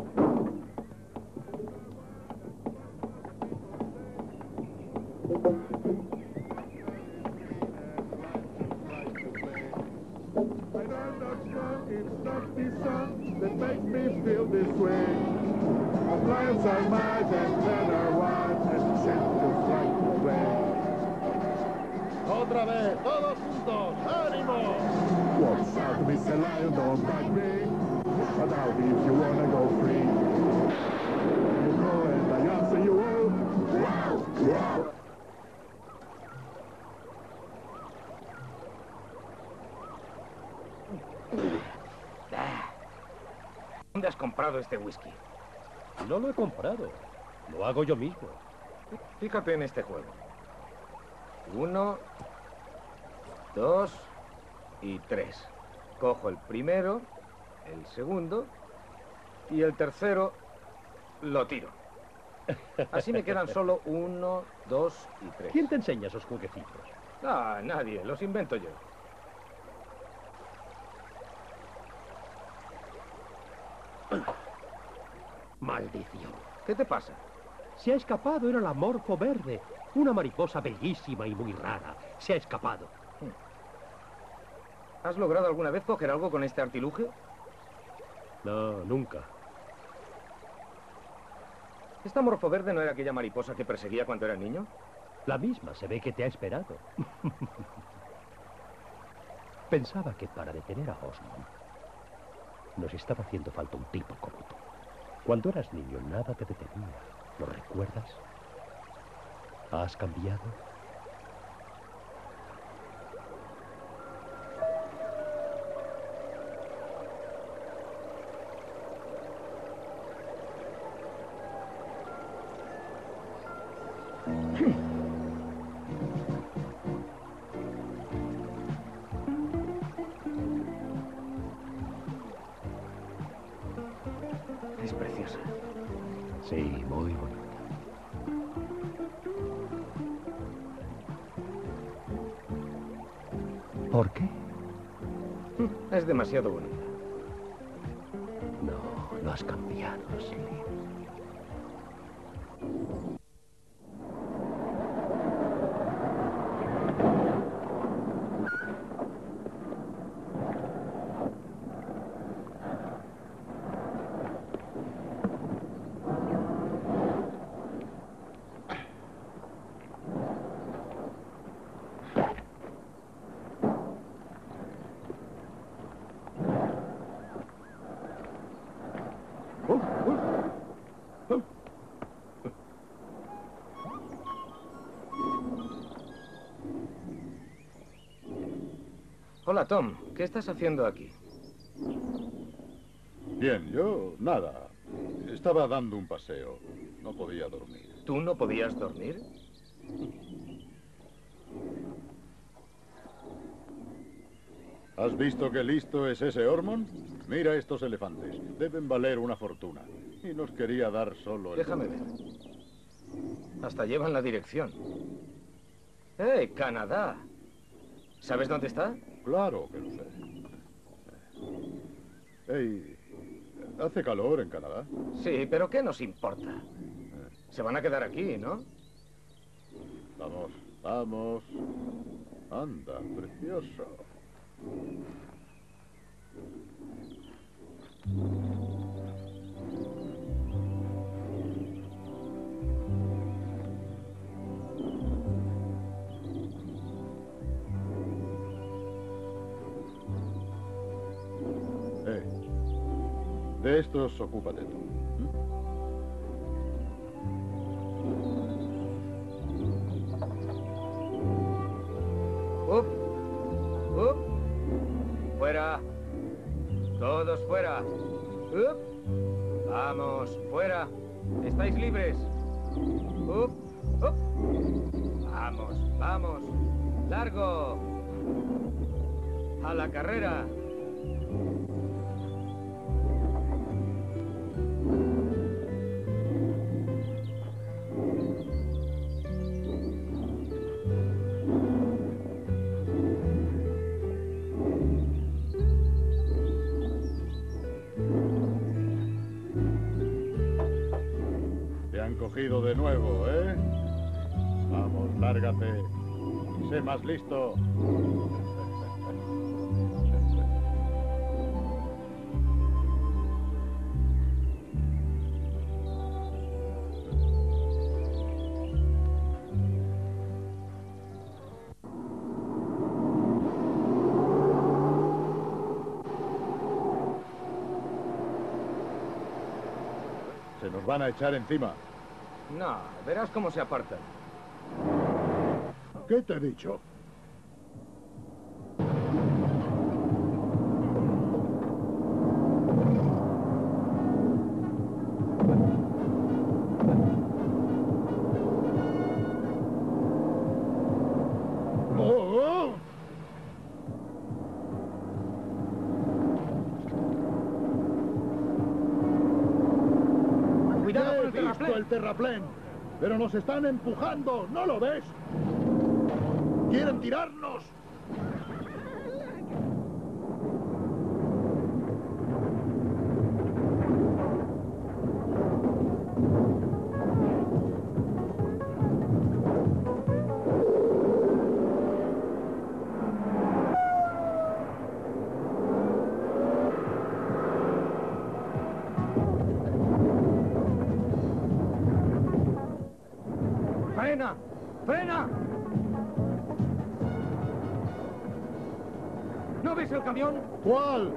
Speaker 19: happy sun that makes me feel this way. I'm flying so much and then I want and send just like the play.
Speaker 4: Otra vez, todos juntos, ánimo.
Speaker 19: What's up, Mister Lion, don't bite me. But I'll be if you wanna go free. You call and I answer you all. Wow, wow.
Speaker 7: ¿Dónde has comprado este whisky?
Speaker 10: No lo he comprado. Lo hago yo mismo.
Speaker 7: Fíjate en este juego. Uno, dos y tres. Cojo el primero, el segundo y el tercero lo tiro. Así me quedan solo uno, dos y tres.
Speaker 10: ¿Quién te enseña esos jueguecitos?
Speaker 7: Ah, nadie. Los invento yo.
Speaker 10: Maldición.
Speaker 7: ¿Qué te pasa?
Speaker 10: Se ha escapado, era la morfo verde. Una mariposa bellísima y muy rara. Se ha escapado.
Speaker 7: ¿Has logrado alguna vez coger algo con este artilugio?
Speaker 10: No, nunca.
Speaker 7: ¿Esta morfo verde no era aquella mariposa que perseguía cuando era niño?
Speaker 10: La misma, se ve que te ha esperado. Pensaba que para detener a Osmond nos estaba haciendo falta un tipo como tú. Cuando eras niño nada te detenía. ¿Lo recuerdas? ¿Has cambiado?
Speaker 7: Es preciosa.
Speaker 10: Sí, muy bonita. ¿Por qué?
Speaker 7: Es demasiado bonita.
Speaker 10: No, no has cambiado, Slim.
Speaker 7: Hola, Tom. ¿Qué estás haciendo aquí?
Speaker 4: Bien, yo nada. Estaba dando un paseo. No podía dormir.
Speaker 7: ¿Tú no podías dormir?
Speaker 4: ¿Has visto qué listo es ese Ormond? Mira estos elefantes. Deben valer una fortuna. Y nos quería dar solo el...
Speaker 7: Déjame ver. Hasta llevan la dirección. ¡Eh, Canadá! ¿Sabes dónde está?
Speaker 4: Claro que lo sé. Hey, ¿hace calor en Canadá?
Speaker 7: Sí, pero ¿qué nos importa? Se van a quedar aquí, ¿no?
Speaker 4: Vamos, vamos. Anda, precioso. Eh, de estos ocúpate tú.
Speaker 7: ¡Up! ¡Up! ¡Fuera! ¡Todos fuera! ¡Up! ¡Vamos, fuera! ¡Estáis libres! ¡Up! ¡Up! ¡Vamos, vamos! ¡Largo! ¡A la carrera!
Speaker 4: Cogido de nuevo, ¿eh? Vamos, lárgate. Sé más listo. nos van a echar encima.
Speaker 7: No, verás cómo se apartan.
Speaker 4: ¿Qué te he dicho?
Speaker 7: Cuidado con el
Speaker 4: He visto
Speaker 7: terraplén.
Speaker 4: el terraplén, pero nos están empujando, ¿no lo ves? ¡Quieren tirarnos!
Speaker 7: ¡Frena! ¡Frena! ¿No ves el camión?
Speaker 4: ¿Cuál?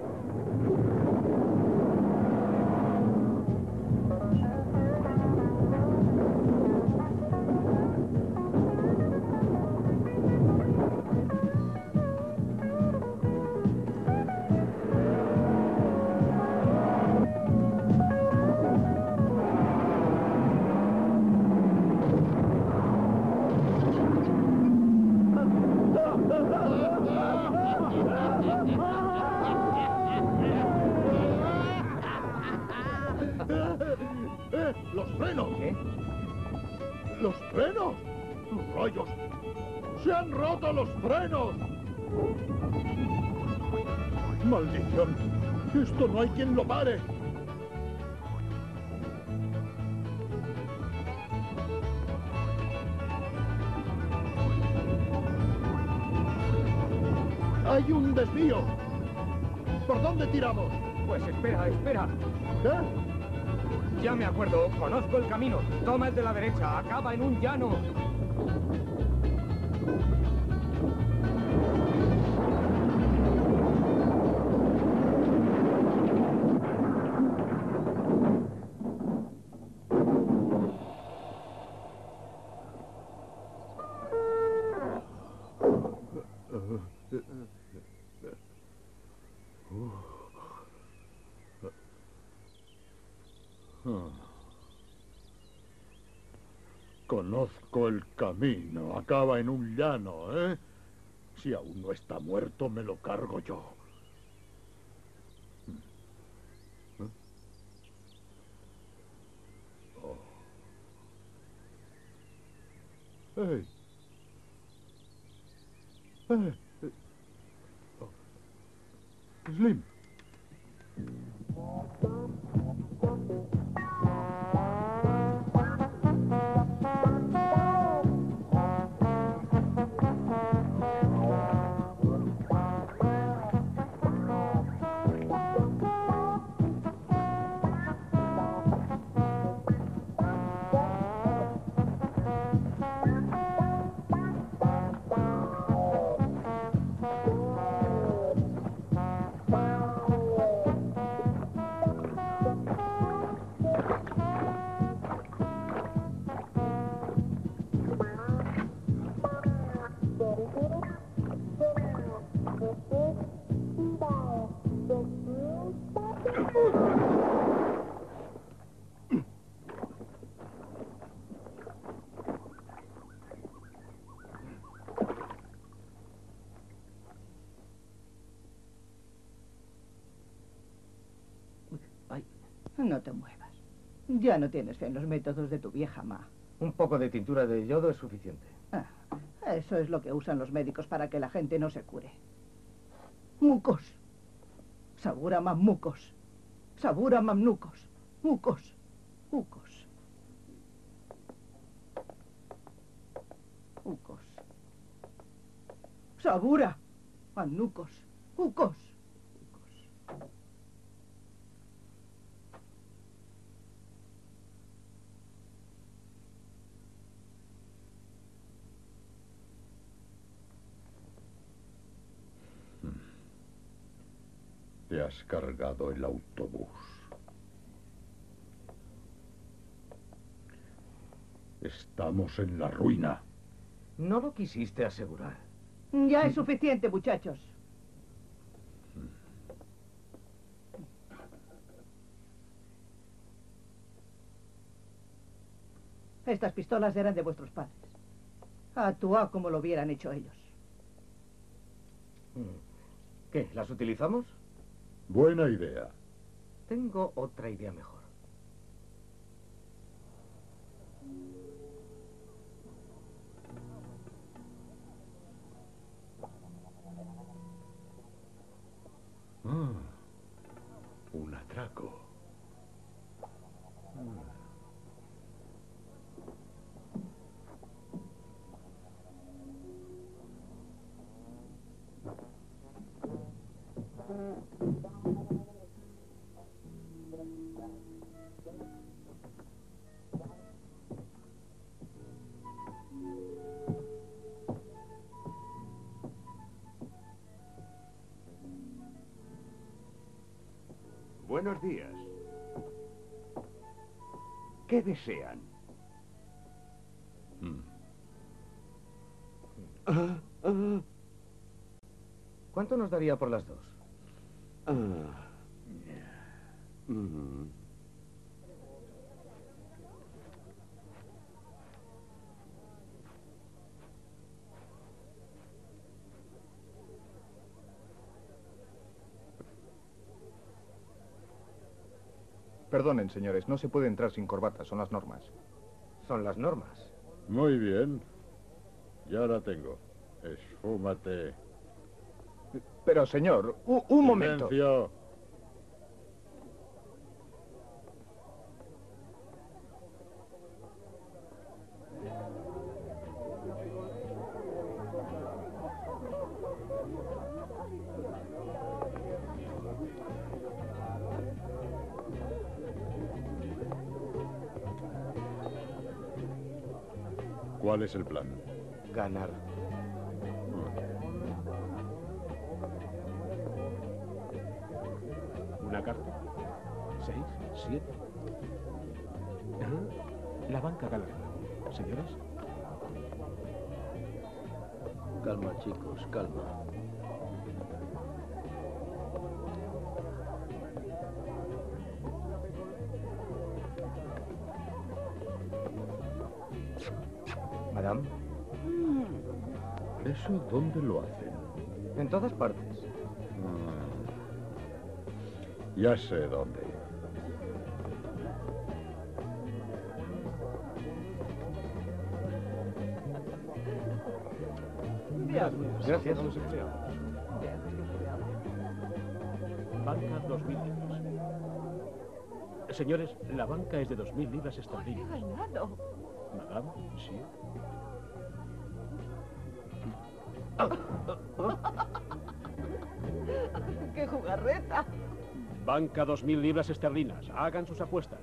Speaker 4: ¡Eh! ¡Los frenos!
Speaker 7: ¿Qué?
Speaker 4: ¡Los frenos! ¡Rayos! ¡Se han roto los frenos! ¡Maldición! ¡Esto no hay quien lo pare! ¡Hay un desvío! ¿Por dónde tiramos?
Speaker 7: Pues espera, espera.
Speaker 4: ¿Eh?
Speaker 7: Ya me acuerdo, conozco el camino. Toma el de la derecha, acaba en un llano.
Speaker 4: Conozco el camino. Acaba en un llano, ¿eh? Si aún no está muerto, me lo cargo yo. ¿Eh? Oh. ¡Hey! ¡Eh! eh. Oh. Slim.
Speaker 8: No te muevas. Ya no tienes fe en los métodos de tu vieja ma.
Speaker 7: Un poco de tintura de yodo es suficiente.
Speaker 8: Ah, eso es lo que usan los médicos para que la gente no se cure. Mucos. Sabura mamucos. Sabura mamnucos. Mucos. Mucos. Mucos. Sabura. Manucos. Mucos.
Speaker 2: Te has cargado el autobús.
Speaker 4: Estamos en la ruina.
Speaker 7: No lo quisiste asegurar.
Speaker 8: Ya es suficiente, muchachos. Estas pistolas eran de vuestros padres. Actuad como lo hubieran hecho ellos.
Speaker 7: ¿Qué? ¿Las utilizamos?
Speaker 4: Buena idea.
Speaker 7: Tengo otra idea mejor.
Speaker 4: Ah, un atraco.
Speaker 15: Buenos días. ¿Qué desean?
Speaker 7: Ah, ah. ¿Cuánto nos daría por las dos?
Speaker 15: Ah. Mm.
Speaker 12: Perdonen, señores, no se puede entrar sin corbata, son las normas.
Speaker 7: Son las normas.
Speaker 4: Muy bien. Ya la tengo. Esfúmate.
Speaker 12: Pero, señor, un, un momento.
Speaker 4: Silencio. ¿Cuál es el plan?
Speaker 7: Ganar.
Speaker 1: Una carta. Seis, siete. Ajá. La banca gana de nuevo. Señores.
Speaker 11: Calma, chicos, calma.
Speaker 7: Madame.
Speaker 4: ¿Eso dónde lo hacen?
Speaker 7: En todas partes.
Speaker 4: Mm. Ya sé dónde.
Speaker 7: Gracias.
Speaker 10: Banca dos mil libras. Señores, la banca es de dos mil libras esterlinas.
Speaker 18: ¡He ganado!
Speaker 10: Madame, sí.
Speaker 18: ¡Qué jugarreta!
Speaker 10: Banca dos mil libras esterlinas. Hagan sus apuestas.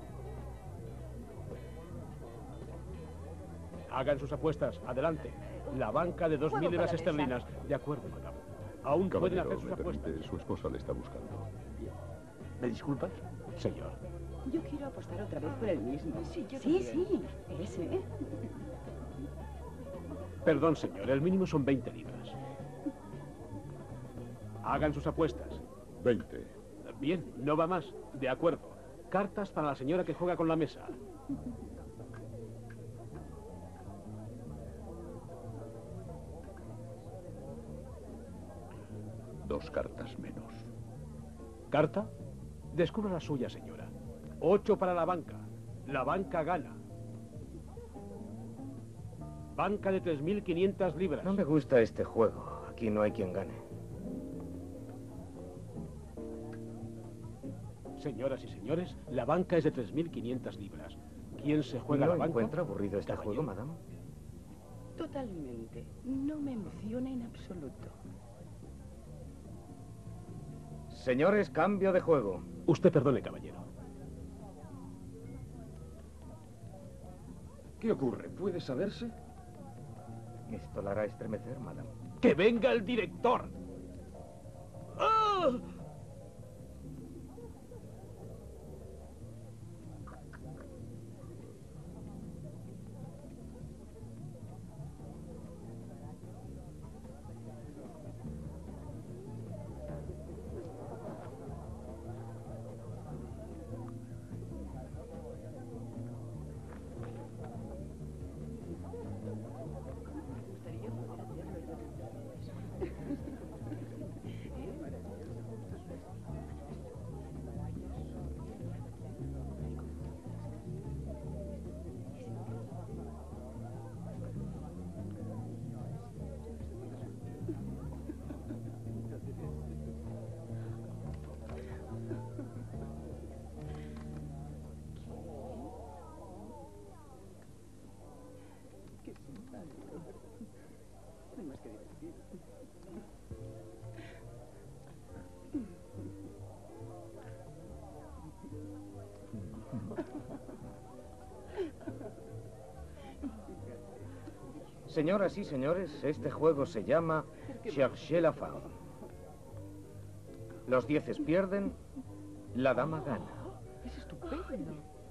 Speaker 10: Hagan sus apuestas. Adelante. La banca de dos mil libras esterlinas. De acuerdo, madame. Aún pueden hacer sus apuestas.
Speaker 2: Su esposa le está buscando.
Speaker 1: Bien. ¿Me disculpas?
Speaker 10: Señor.
Speaker 5: Yo quiero apostar otra vez por el mismo.
Speaker 18: Sí, yo
Speaker 5: Sí,
Speaker 18: también.
Speaker 5: sí, ese.
Speaker 10: Perdón, señor. El mínimo son veinte libras. Hagan sus apuestas.
Speaker 4: veinte.
Speaker 10: Bien, no va más. De acuerdo. Cartas para la señora que juega con la mesa.
Speaker 2: Dos cartas menos.
Speaker 10: ¿Carta? Descubra la suya, señora. Ocho para la banca. La banca gana. Banca de tres mil quinientas libras.
Speaker 7: No me gusta este juego. Aquí no hay quien gane.
Speaker 10: Señoras y señores, la banca es de tres mil quinientas libras. ¿Quién se juega
Speaker 7: ¿No
Speaker 10: la banca?
Speaker 7: encuentra aburrido este
Speaker 10: Caballero.
Speaker 7: juego, madame?
Speaker 5: Totalmente. No me emociona en absoluto.
Speaker 7: Señores, cambio de juego.
Speaker 10: Usted perdone, caballero.
Speaker 12: ¿Qué ocurre? ¿Puede saberse?
Speaker 7: Esto la hará estremecer, madame.
Speaker 10: ¡Que venga el director! ¡Ah!
Speaker 7: Señoras y señores, este juego se llama Cherchez la femme. Los dieces pierden, la dama gana.
Speaker 5: Es estupendo.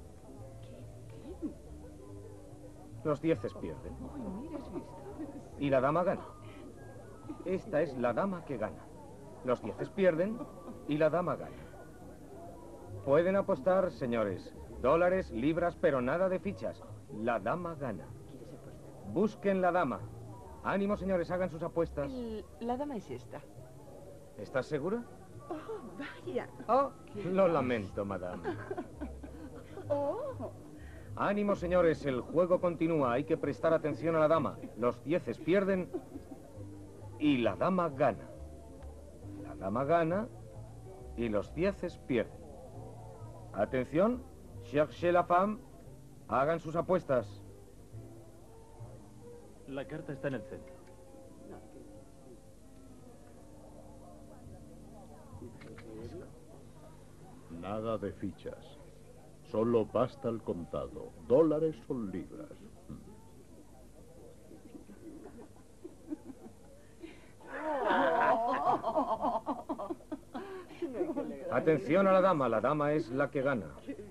Speaker 7: Los dieces pierden
Speaker 5: Ay, mira, has visto.
Speaker 7: y la dama gana. Esta es la dama que gana. Los dieces pierden y la dama gana. Pueden apostar, señores. Dólares, libras, pero nada de fichas. La dama gana. Busquen la dama. Ánimo, señores, hagan sus apuestas.
Speaker 5: El- la dama es esta.
Speaker 7: ¿Estás segura?
Speaker 18: Oh, vaya.
Speaker 7: Oh, lo lamento, madame.
Speaker 18: Oh.
Speaker 7: Ánimo, señores, el juego continúa. Hay que prestar atención a la dama. Los dieces pierden y la dama gana. La dama gana y los dieces pierden. Atención, cherchez la femme. Hagan sus apuestas.
Speaker 17: La carta está en el centro.
Speaker 2: Nada de fichas. Solo pasta al contado. Dólares o libras.
Speaker 7: Atención a la dama. La dama es la que gana.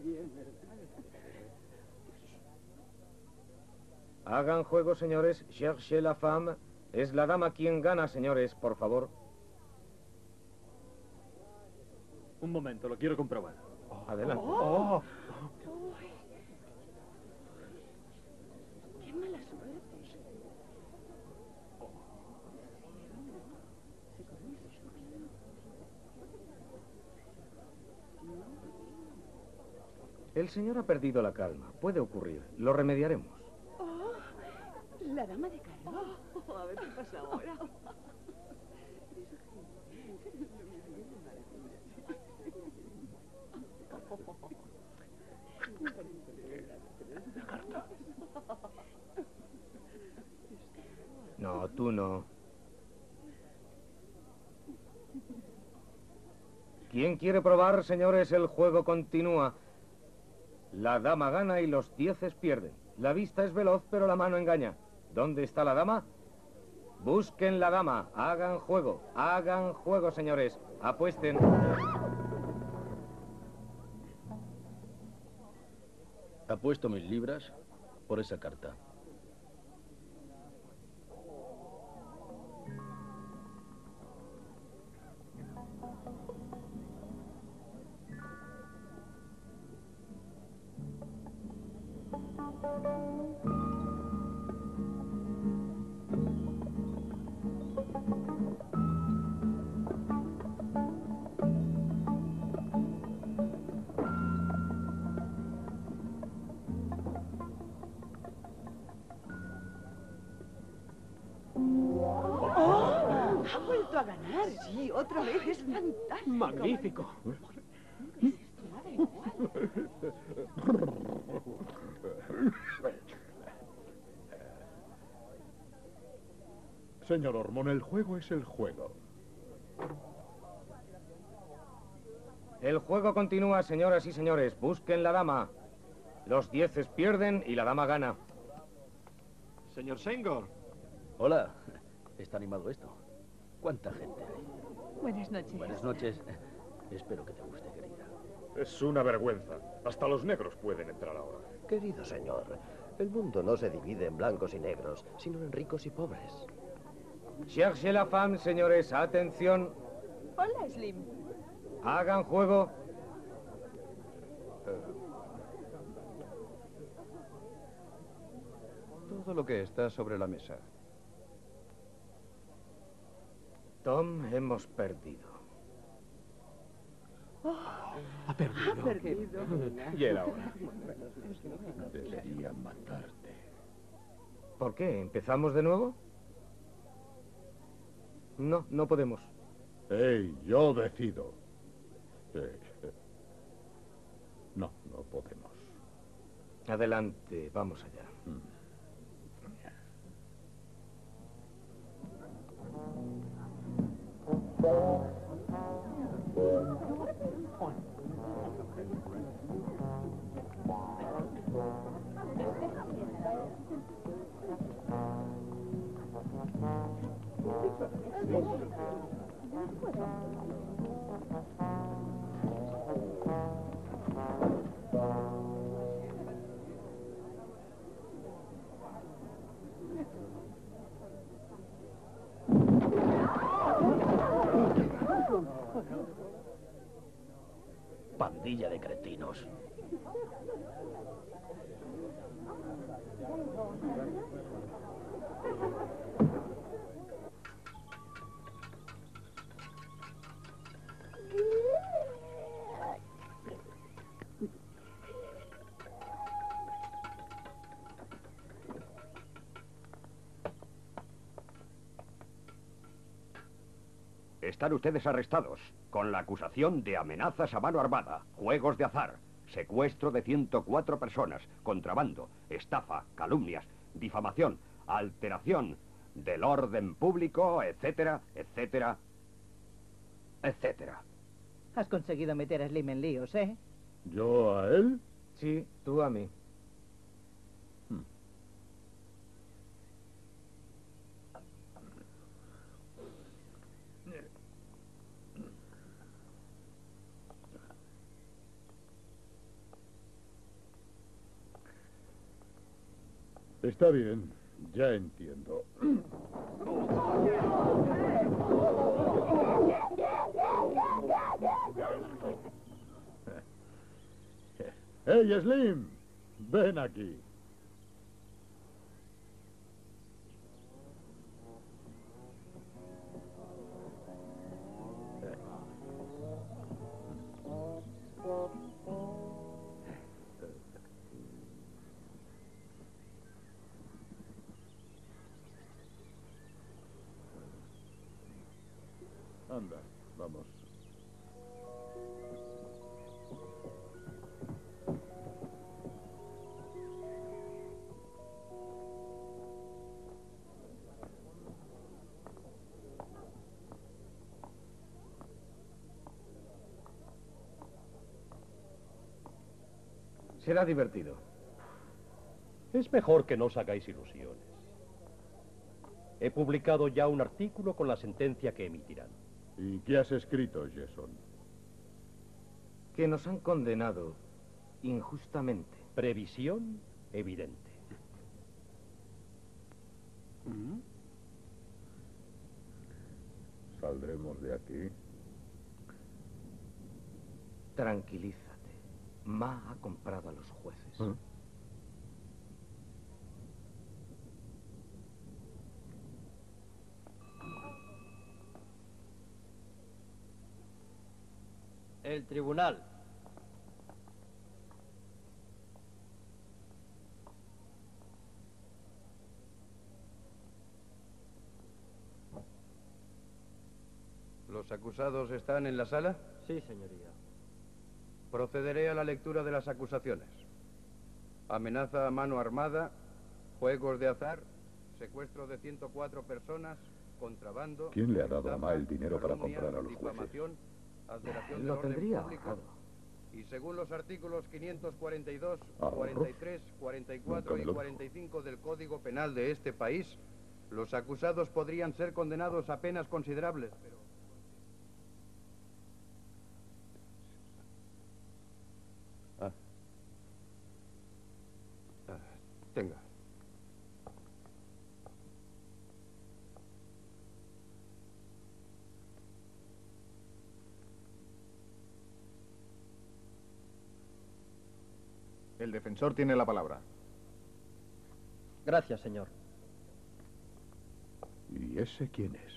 Speaker 7: Hagan juego, señores. Cherchez la femme. Es la dama quien gana, señores, por favor.
Speaker 17: Un momento, lo quiero comprobar.
Speaker 7: Adelante.
Speaker 5: Oh. Qué mala suerte.
Speaker 7: El señor ha perdido la calma. Puede ocurrir. Lo remediaremos.
Speaker 5: Oh, la dama de Carlos. Oh, a ver qué pasa ahora.
Speaker 1: La carta.
Speaker 7: No, tú no. ¿Quién quiere probar, señores? El juego continúa. La dama gana y los dieces pierden. La vista es veloz, pero la mano engaña. ¿Dónde está la dama? Busquen la dama. Hagan juego. Hagan juego, señores. Apuesten.
Speaker 11: Apuesto mil libras por esa carta.
Speaker 5: ¡Oh! ¡Ha vuelto a ganar! Sí, otra vez. Es fantástico.
Speaker 1: Magnífico.
Speaker 2: Señor Ormond, el juego es el juego.
Speaker 7: El juego continúa, señoras y señores. Busquen la dama. Los dieces pierden y la dama gana.
Speaker 3: Señor Sengor.
Speaker 11: Hola. Está animado esto. ¿Cuánta gente hay?
Speaker 18: Buenas noches.
Speaker 11: Buenas noches. Espero que te guste, querida.
Speaker 12: Es una vergüenza. Hasta los negros pueden entrar ahora.
Speaker 20: Querido señor, el mundo no se divide en blancos y negros, sino en ricos y pobres.
Speaker 7: Cherchez la femme, señores. Atención.
Speaker 18: Hola, Slim.
Speaker 7: Hagan juego.
Speaker 15: Todo lo que está sobre la mesa.
Speaker 7: Tom, hemos perdido.
Speaker 1: Ha perdido.
Speaker 18: Ha perdido.
Speaker 12: Y era hora.
Speaker 2: Debería matarte.
Speaker 7: ¿Por qué? ¿Empezamos de nuevo? No, no podemos.
Speaker 2: ¡Ey! Yo decido. Eh, eh. No, no podemos.
Speaker 7: Adelante, vamos allá.
Speaker 2: Mm.
Speaker 11: Pandilla de cretinos.
Speaker 15: Están ustedes arrestados con la acusación de amenazas a mano armada, juegos de azar, secuestro de ciento cuatro personas, contrabando, estafa, calumnias, difamación, alteración del orden público, etcétera, etcétera, etcétera.
Speaker 8: Has conseguido meter a Slim en líos, ¿eh?
Speaker 4: ¿Yo a él?
Speaker 7: Sí, tú a mí.
Speaker 4: Está bien, ya entiendo. ¡Hey, Slim! Ven aquí. Anda, vamos.
Speaker 7: Será divertido.
Speaker 10: Es mejor que no os hagáis ilusiones. He publicado ya un artículo con la sentencia que emitirán.
Speaker 4: ¿Y qué has escrito, Jason?
Speaker 7: Que nos han condenado injustamente.
Speaker 10: Previsión evidente.
Speaker 4: ¿Saldremos de aquí?
Speaker 7: Tranquilízate. Ma ha comprado a los jueces.
Speaker 4: ¿Eh?
Speaker 16: El tribunal.
Speaker 21: ¿Los acusados están en la sala?
Speaker 16: Sí, señoría.
Speaker 21: Procederé a la lectura de las acusaciones. Amenaza a mano armada, juegos de azar, secuestro de ciento cuatro personas, contrabando...
Speaker 2: ¿Quién le ha dado a Ma el dinero para
Speaker 21: calumnia,
Speaker 2: comprar a los jueces?
Speaker 21: difamación, alteración del
Speaker 7: Lo
Speaker 21: orden
Speaker 7: tendría
Speaker 21: público.
Speaker 7: ahorrado.
Speaker 21: Y según los artículos quinientos cuarenta y dos,
Speaker 2: ¿Ahorros?
Speaker 21: cuarenta y tres, cuarenta y cuatro
Speaker 2: Nunca me
Speaker 21: y
Speaker 2: lo
Speaker 21: cuarenta y cinco del Código Penal de este país, los acusados podrían ser condenados a penas considerables, pero... Ah. Ah, tenga.
Speaker 12: El defensor tiene la palabra.
Speaker 16: Gracias, señor.
Speaker 2: ¿Y ese quién es?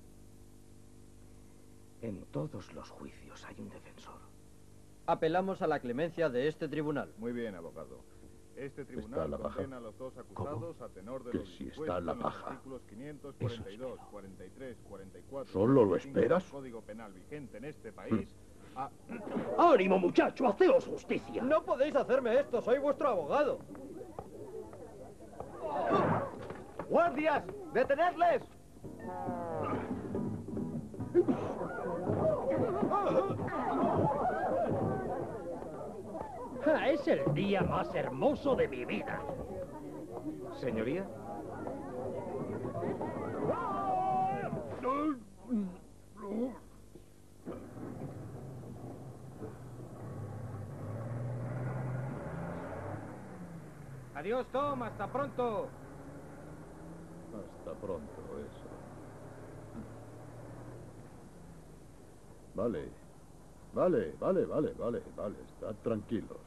Speaker 7: En todos los juicios hay un defensor.
Speaker 16: Apelamos a la clemencia de este tribunal.
Speaker 12: Muy bien, abogado. Este
Speaker 2: ¿Está
Speaker 12: tribunal
Speaker 2: la baja?
Speaker 12: condena a los dos acusados a tenor de
Speaker 2: Que
Speaker 12: lo
Speaker 2: si
Speaker 12: dispuesto
Speaker 2: está la
Speaker 12: en los
Speaker 2: baja.
Speaker 12: artículos quinientos cuarenta y dos, cuarenta y tres, cuarenta y cuatro...
Speaker 2: ¿Solo lo
Speaker 12: y cuarenta y cinco del
Speaker 2: esperas?
Speaker 12: Código Penal vigente en este país... a-
Speaker 10: ¡Ánimo, muchacho! ¡Haceos justicia!
Speaker 16: No podéis hacerme esto, soy vuestro abogado.
Speaker 9: ¡Guardias! ¡Detenedles!
Speaker 10: Ah, es el día más hermoso de mi vida.
Speaker 7: Señoría, Adiós, Tom. Hasta pronto.
Speaker 2: Hasta pronto, eso. Vale. Vale, vale, vale, vale, vale. Estad tranquilos.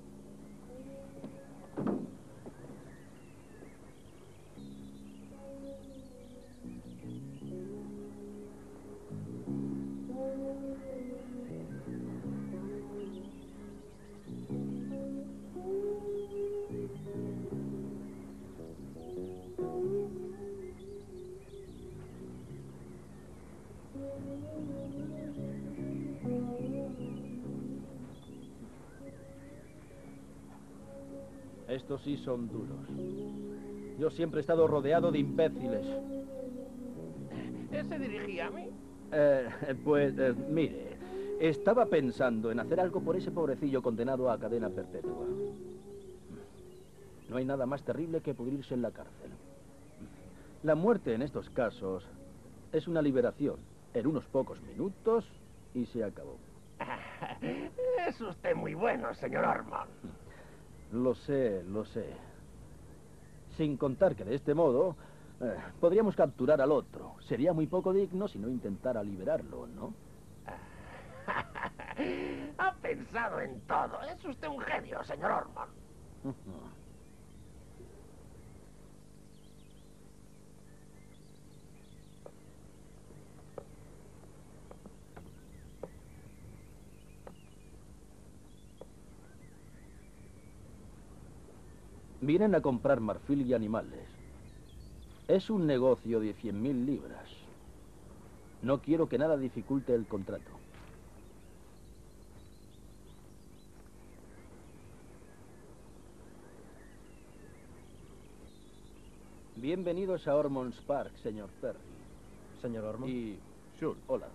Speaker 11: Estos sí son duros. Yo siempre he estado rodeado de imbéciles.
Speaker 1: ¿Se dirigía a mí?
Speaker 11: Eh, pues, eh, mire, estaba pensando en hacer algo por ese pobrecillo condenado a cadena perpetua. No hay nada más terrible que pudrirse en la cárcel. La muerte en estos casos es una liberación en unos pocos minutos y se acabó.
Speaker 1: Es usted muy bueno, señor Ormond.
Speaker 11: Lo sé, lo sé. Sin contar que de este modo eh, podríamos capturar al otro. Sería muy poco digno si no intentara liberarlo, ¿no?
Speaker 1: Ha pensado en todo. Es usted un genio, señor Ormond.
Speaker 11: Vienen a comprar marfil y animales. Es un negocio de cien mil libras. No quiero que nada dificulte el contrato. Bienvenidos a Ormonds Park, señor Perry.
Speaker 16: Señor Ormond.
Speaker 11: Y... Sure, hola.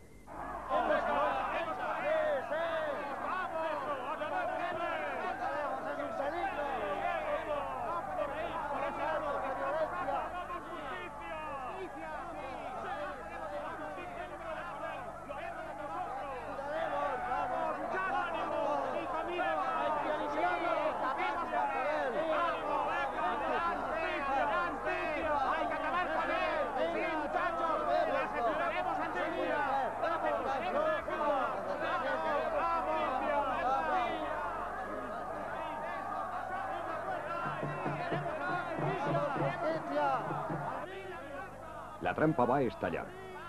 Speaker 15: La trampa va a estallar.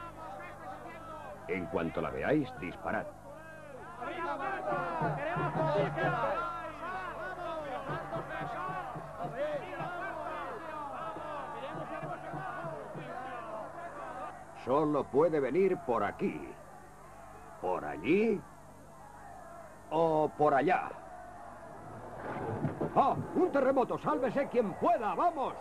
Speaker 15: En cuanto la veáis, disparad. Solo puede venir por aquí, por allí o por allá. ¡Ah! ¡Un terremoto! ¡Sálvese quien pueda! ¡Vamos!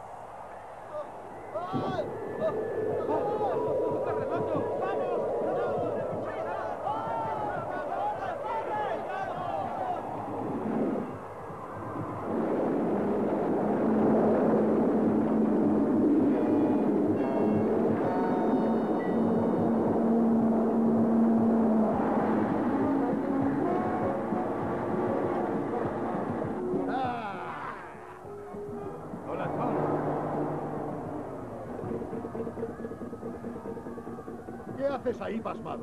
Speaker 4: ¿Qué haces ahí, pasmado?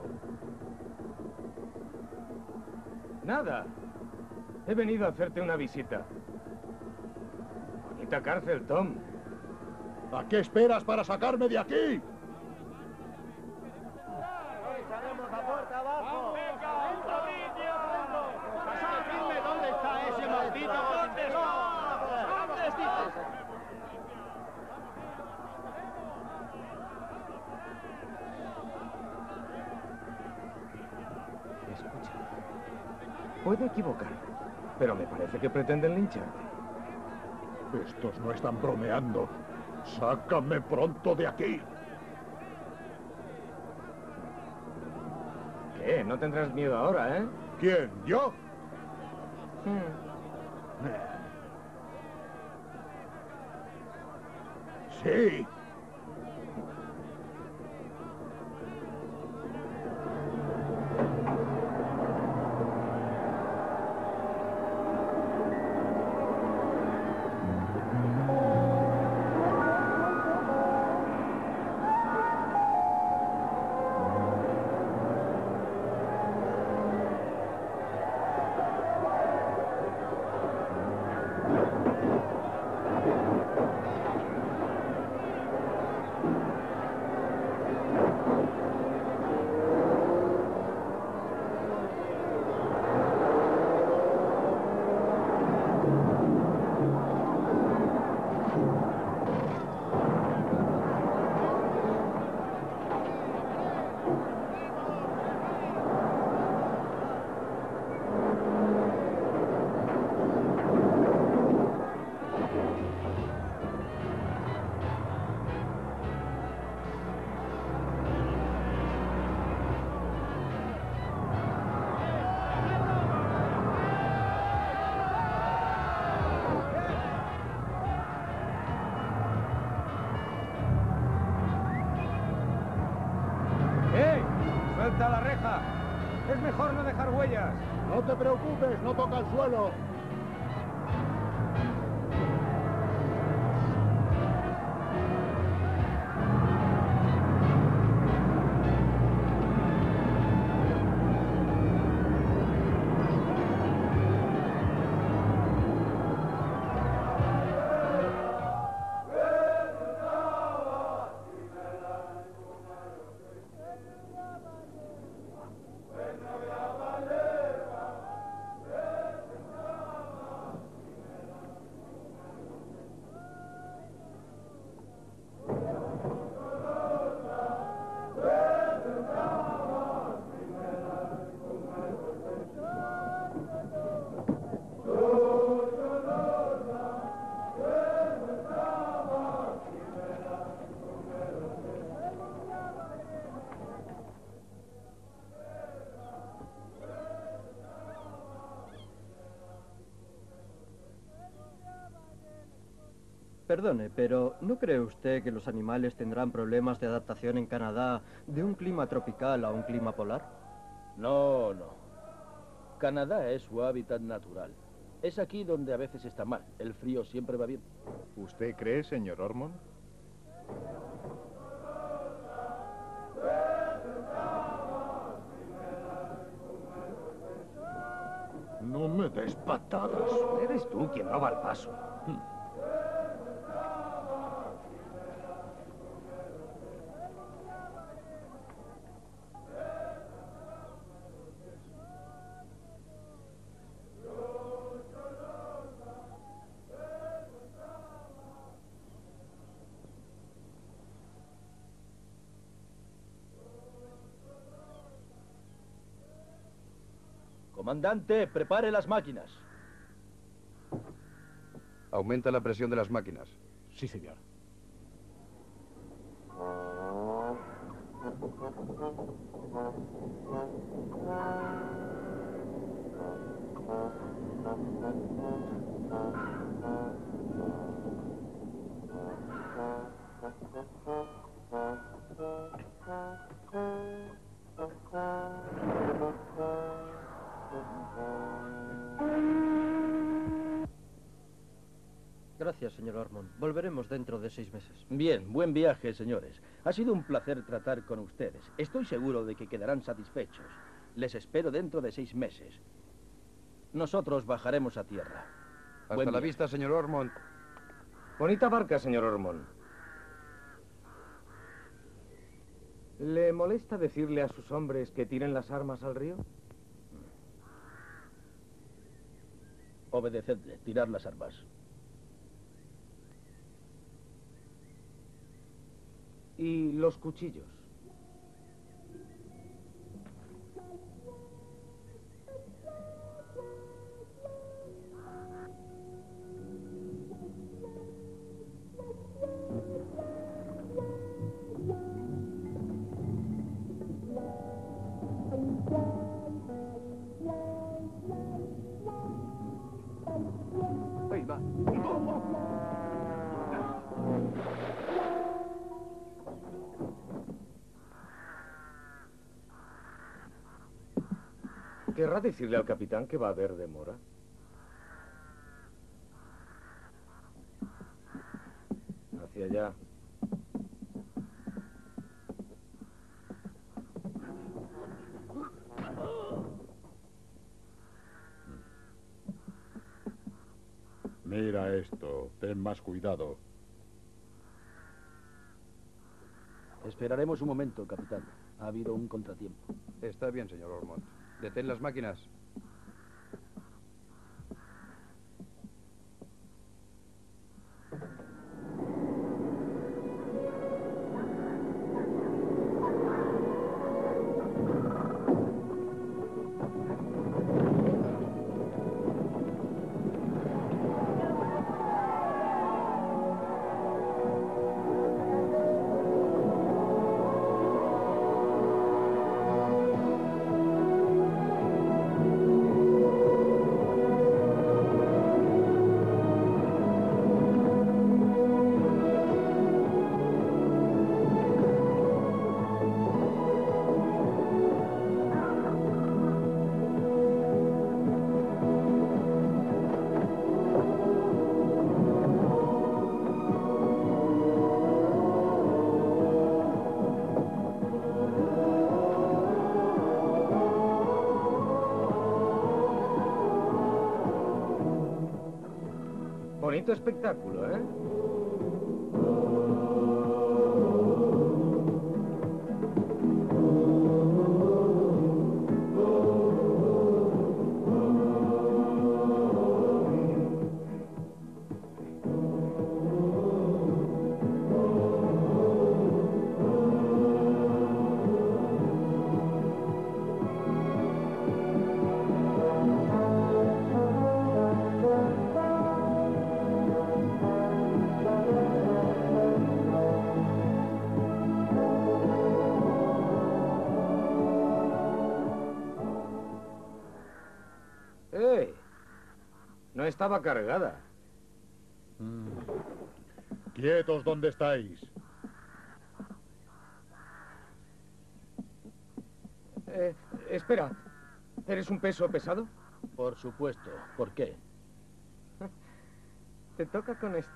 Speaker 7: Nada. He venido a hacerte una visita. Bonita cárcel, Tom.
Speaker 4: ¿A qué esperas para sacarme de aquí?
Speaker 6: ¡Echaremos la puerta abajo! ¿Dónde está ese maldito? ¿Dónde está? ¿Dónde está?
Speaker 7: Escucha. Puedo equivocarme, pero me parece que pretenden lincharte.
Speaker 4: Estos no están bromeando. ¡Sácame pronto de aquí!
Speaker 7: ¿Qué? No tendrás miedo ahora, ¿eh?
Speaker 4: ¿Quién? ¿Yo? Sí.
Speaker 7: ¡Suelta la reja! Es mejor no dejar huellas.
Speaker 4: No te preocupes, no toca el suelo.
Speaker 16: Perdone, pero ¿no cree usted que los animales tendrán problemas de adaptación en Canadá de un clima tropical a un clima polar?
Speaker 11: No, no. Canadá es su hábitat natural. Es aquí donde a veces está mal. El frío siempre va bien.
Speaker 12: ¿Usted cree, señor Ormond?
Speaker 4: No me des patadas.
Speaker 7: Eres tú quien no va al paso.
Speaker 11: Comandante, prepare las máquinas.
Speaker 21: Aumenta la presión de las máquinas.
Speaker 12: Sí, señor.
Speaker 16: Gracias, señor Ormond. Volveremos dentro de seis meses.
Speaker 11: Bien, buen viaje, señores. Ha sido un placer tratar con ustedes. Estoy seguro de que quedarán satisfechos. Les espero dentro de seis meses. Nosotros bajaremos a tierra.
Speaker 21: Hasta
Speaker 11: Buen
Speaker 21: la
Speaker 11: viaje.
Speaker 21: vista, señor Ormond.
Speaker 7: Bonita barca, señor Ormond. ¿Le molesta decirle a sus hombres que tiren las armas al río?
Speaker 11: Obedecedle, tirar las armas.
Speaker 7: ¿Y los cuchillos?
Speaker 12: Ahí va.
Speaker 7: ¿Querrá decirle al capitán que va a haber demora? Hacia allá.
Speaker 4: Mira esto. Ten más cuidado.
Speaker 11: Esperaremos un momento, capitán. Ha habido un contratiempo.
Speaker 21: Está bien, señor Ormond. Detén las máquinas.
Speaker 7: bonito espectáculo, ¿eh? ¡Eh! No estaba cargada.
Speaker 4: Quietos, ¿dónde estáis?
Speaker 7: Eh, espera. ¿Eres un peso pesado?
Speaker 11: Por supuesto. ¿Por qué?
Speaker 7: Te toca con este.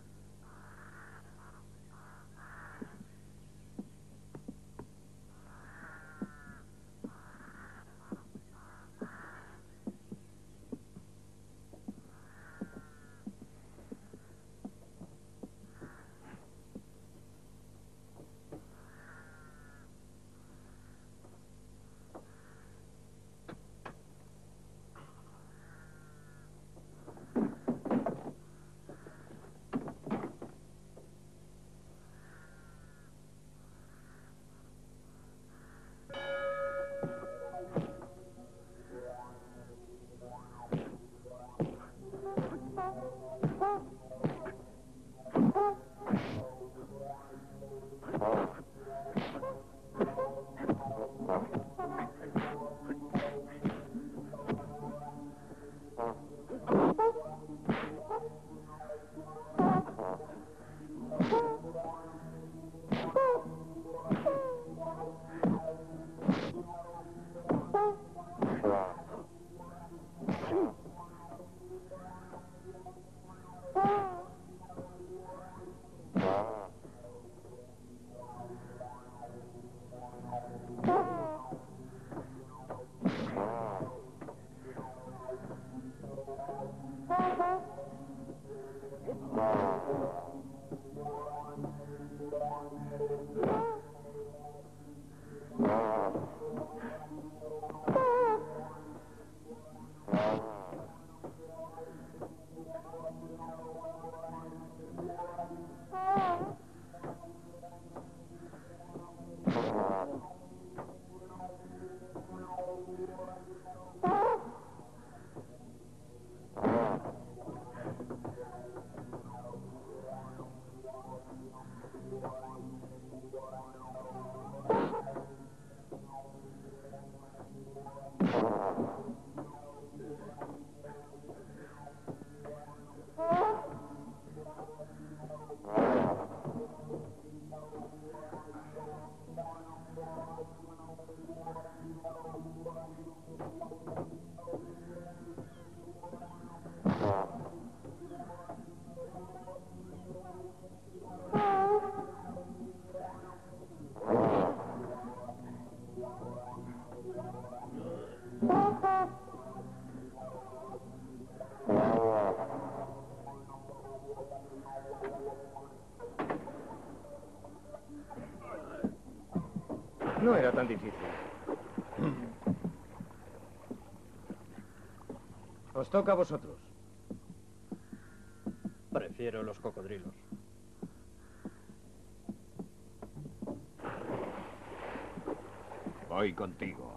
Speaker 7: No era tan difícil. Os toca a vosotros.
Speaker 16: Prefiero los cocodrilos.
Speaker 15: Voy contigo.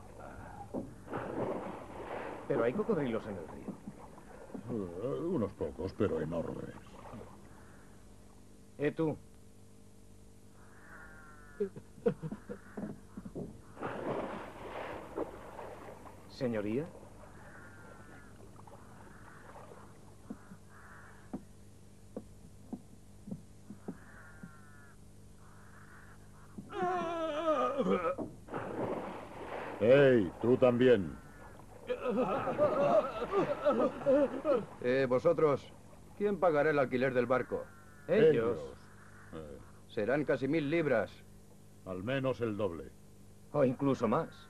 Speaker 7: Pero hay cocodrilos en el río.
Speaker 4: Uh, unos pocos, pero enormes.
Speaker 7: ¿Eh, tú? Señoría.
Speaker 4: ¡Hey, tú también!
Speaker 21: Eh, vosotros, ¿quién pagará el alquiler del barco?
Speaker 7: Ellos.
Speaker 21: Eh, Serán casi mil libras.
Speaker 4: Al menos el doble.
Speaker 7: O incluso más.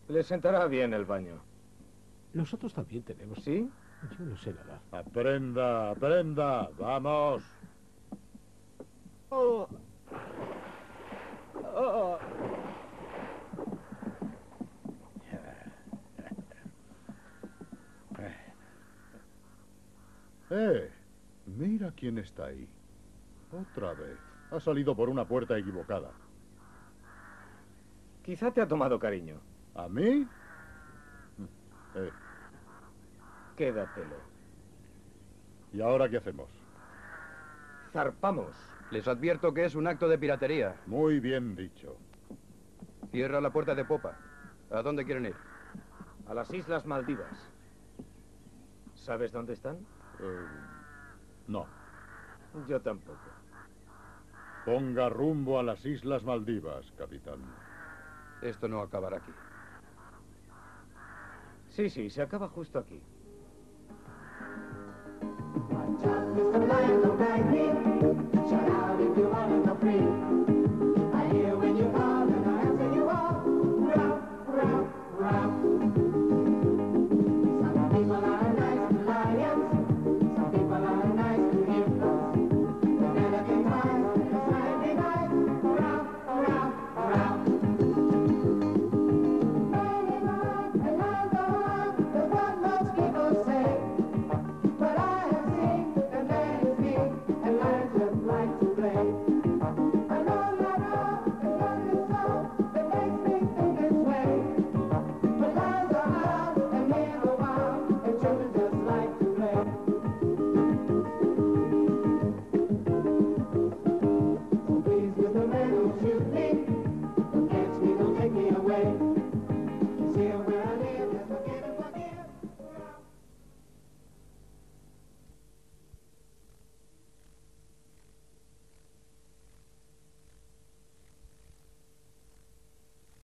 Speaker 7: Le sentará bien el baño.
Speaker 1: Nosotros también tenemos.
Speaker 7: ¿Sí?
Speaker 1: Yo no sé nadar.
Speaker 4: Aprenda, aprenda. Vamos.
Speaker 7: Oh. Oh.
Speaker 4: Eh, mira quién está ahí. Otra vez. Ha salido por una puerta equivocada.
Speaker 7: Quizá te ha tomado cariño.
Speaker 4: ¿A mí? Eh.
Speaker 7: Quédatelo.
Speaker 4: ¿Y ahora qué hacemos?
Speaker 7: Zarpamos.
Speaker 21: Les advierto que es un acto de piratería.
Speaker 4: Muy bien dicho.
Speaker 21: Cierra la puerta de popa. ¿A dónde quieren ir?
Speaker 7: A las Islas Maldivas. ¿Sabes dónde están?
Speaker 4: Eh, no.
Speaker 7: Yo tampoco.
Speaker 4: Ponga rumbo a las Islas Maldivas, capitán.
Speaker 21: Esto no acabará aquí.
Speaker 7: Sí, sí, se acaba justo aquí.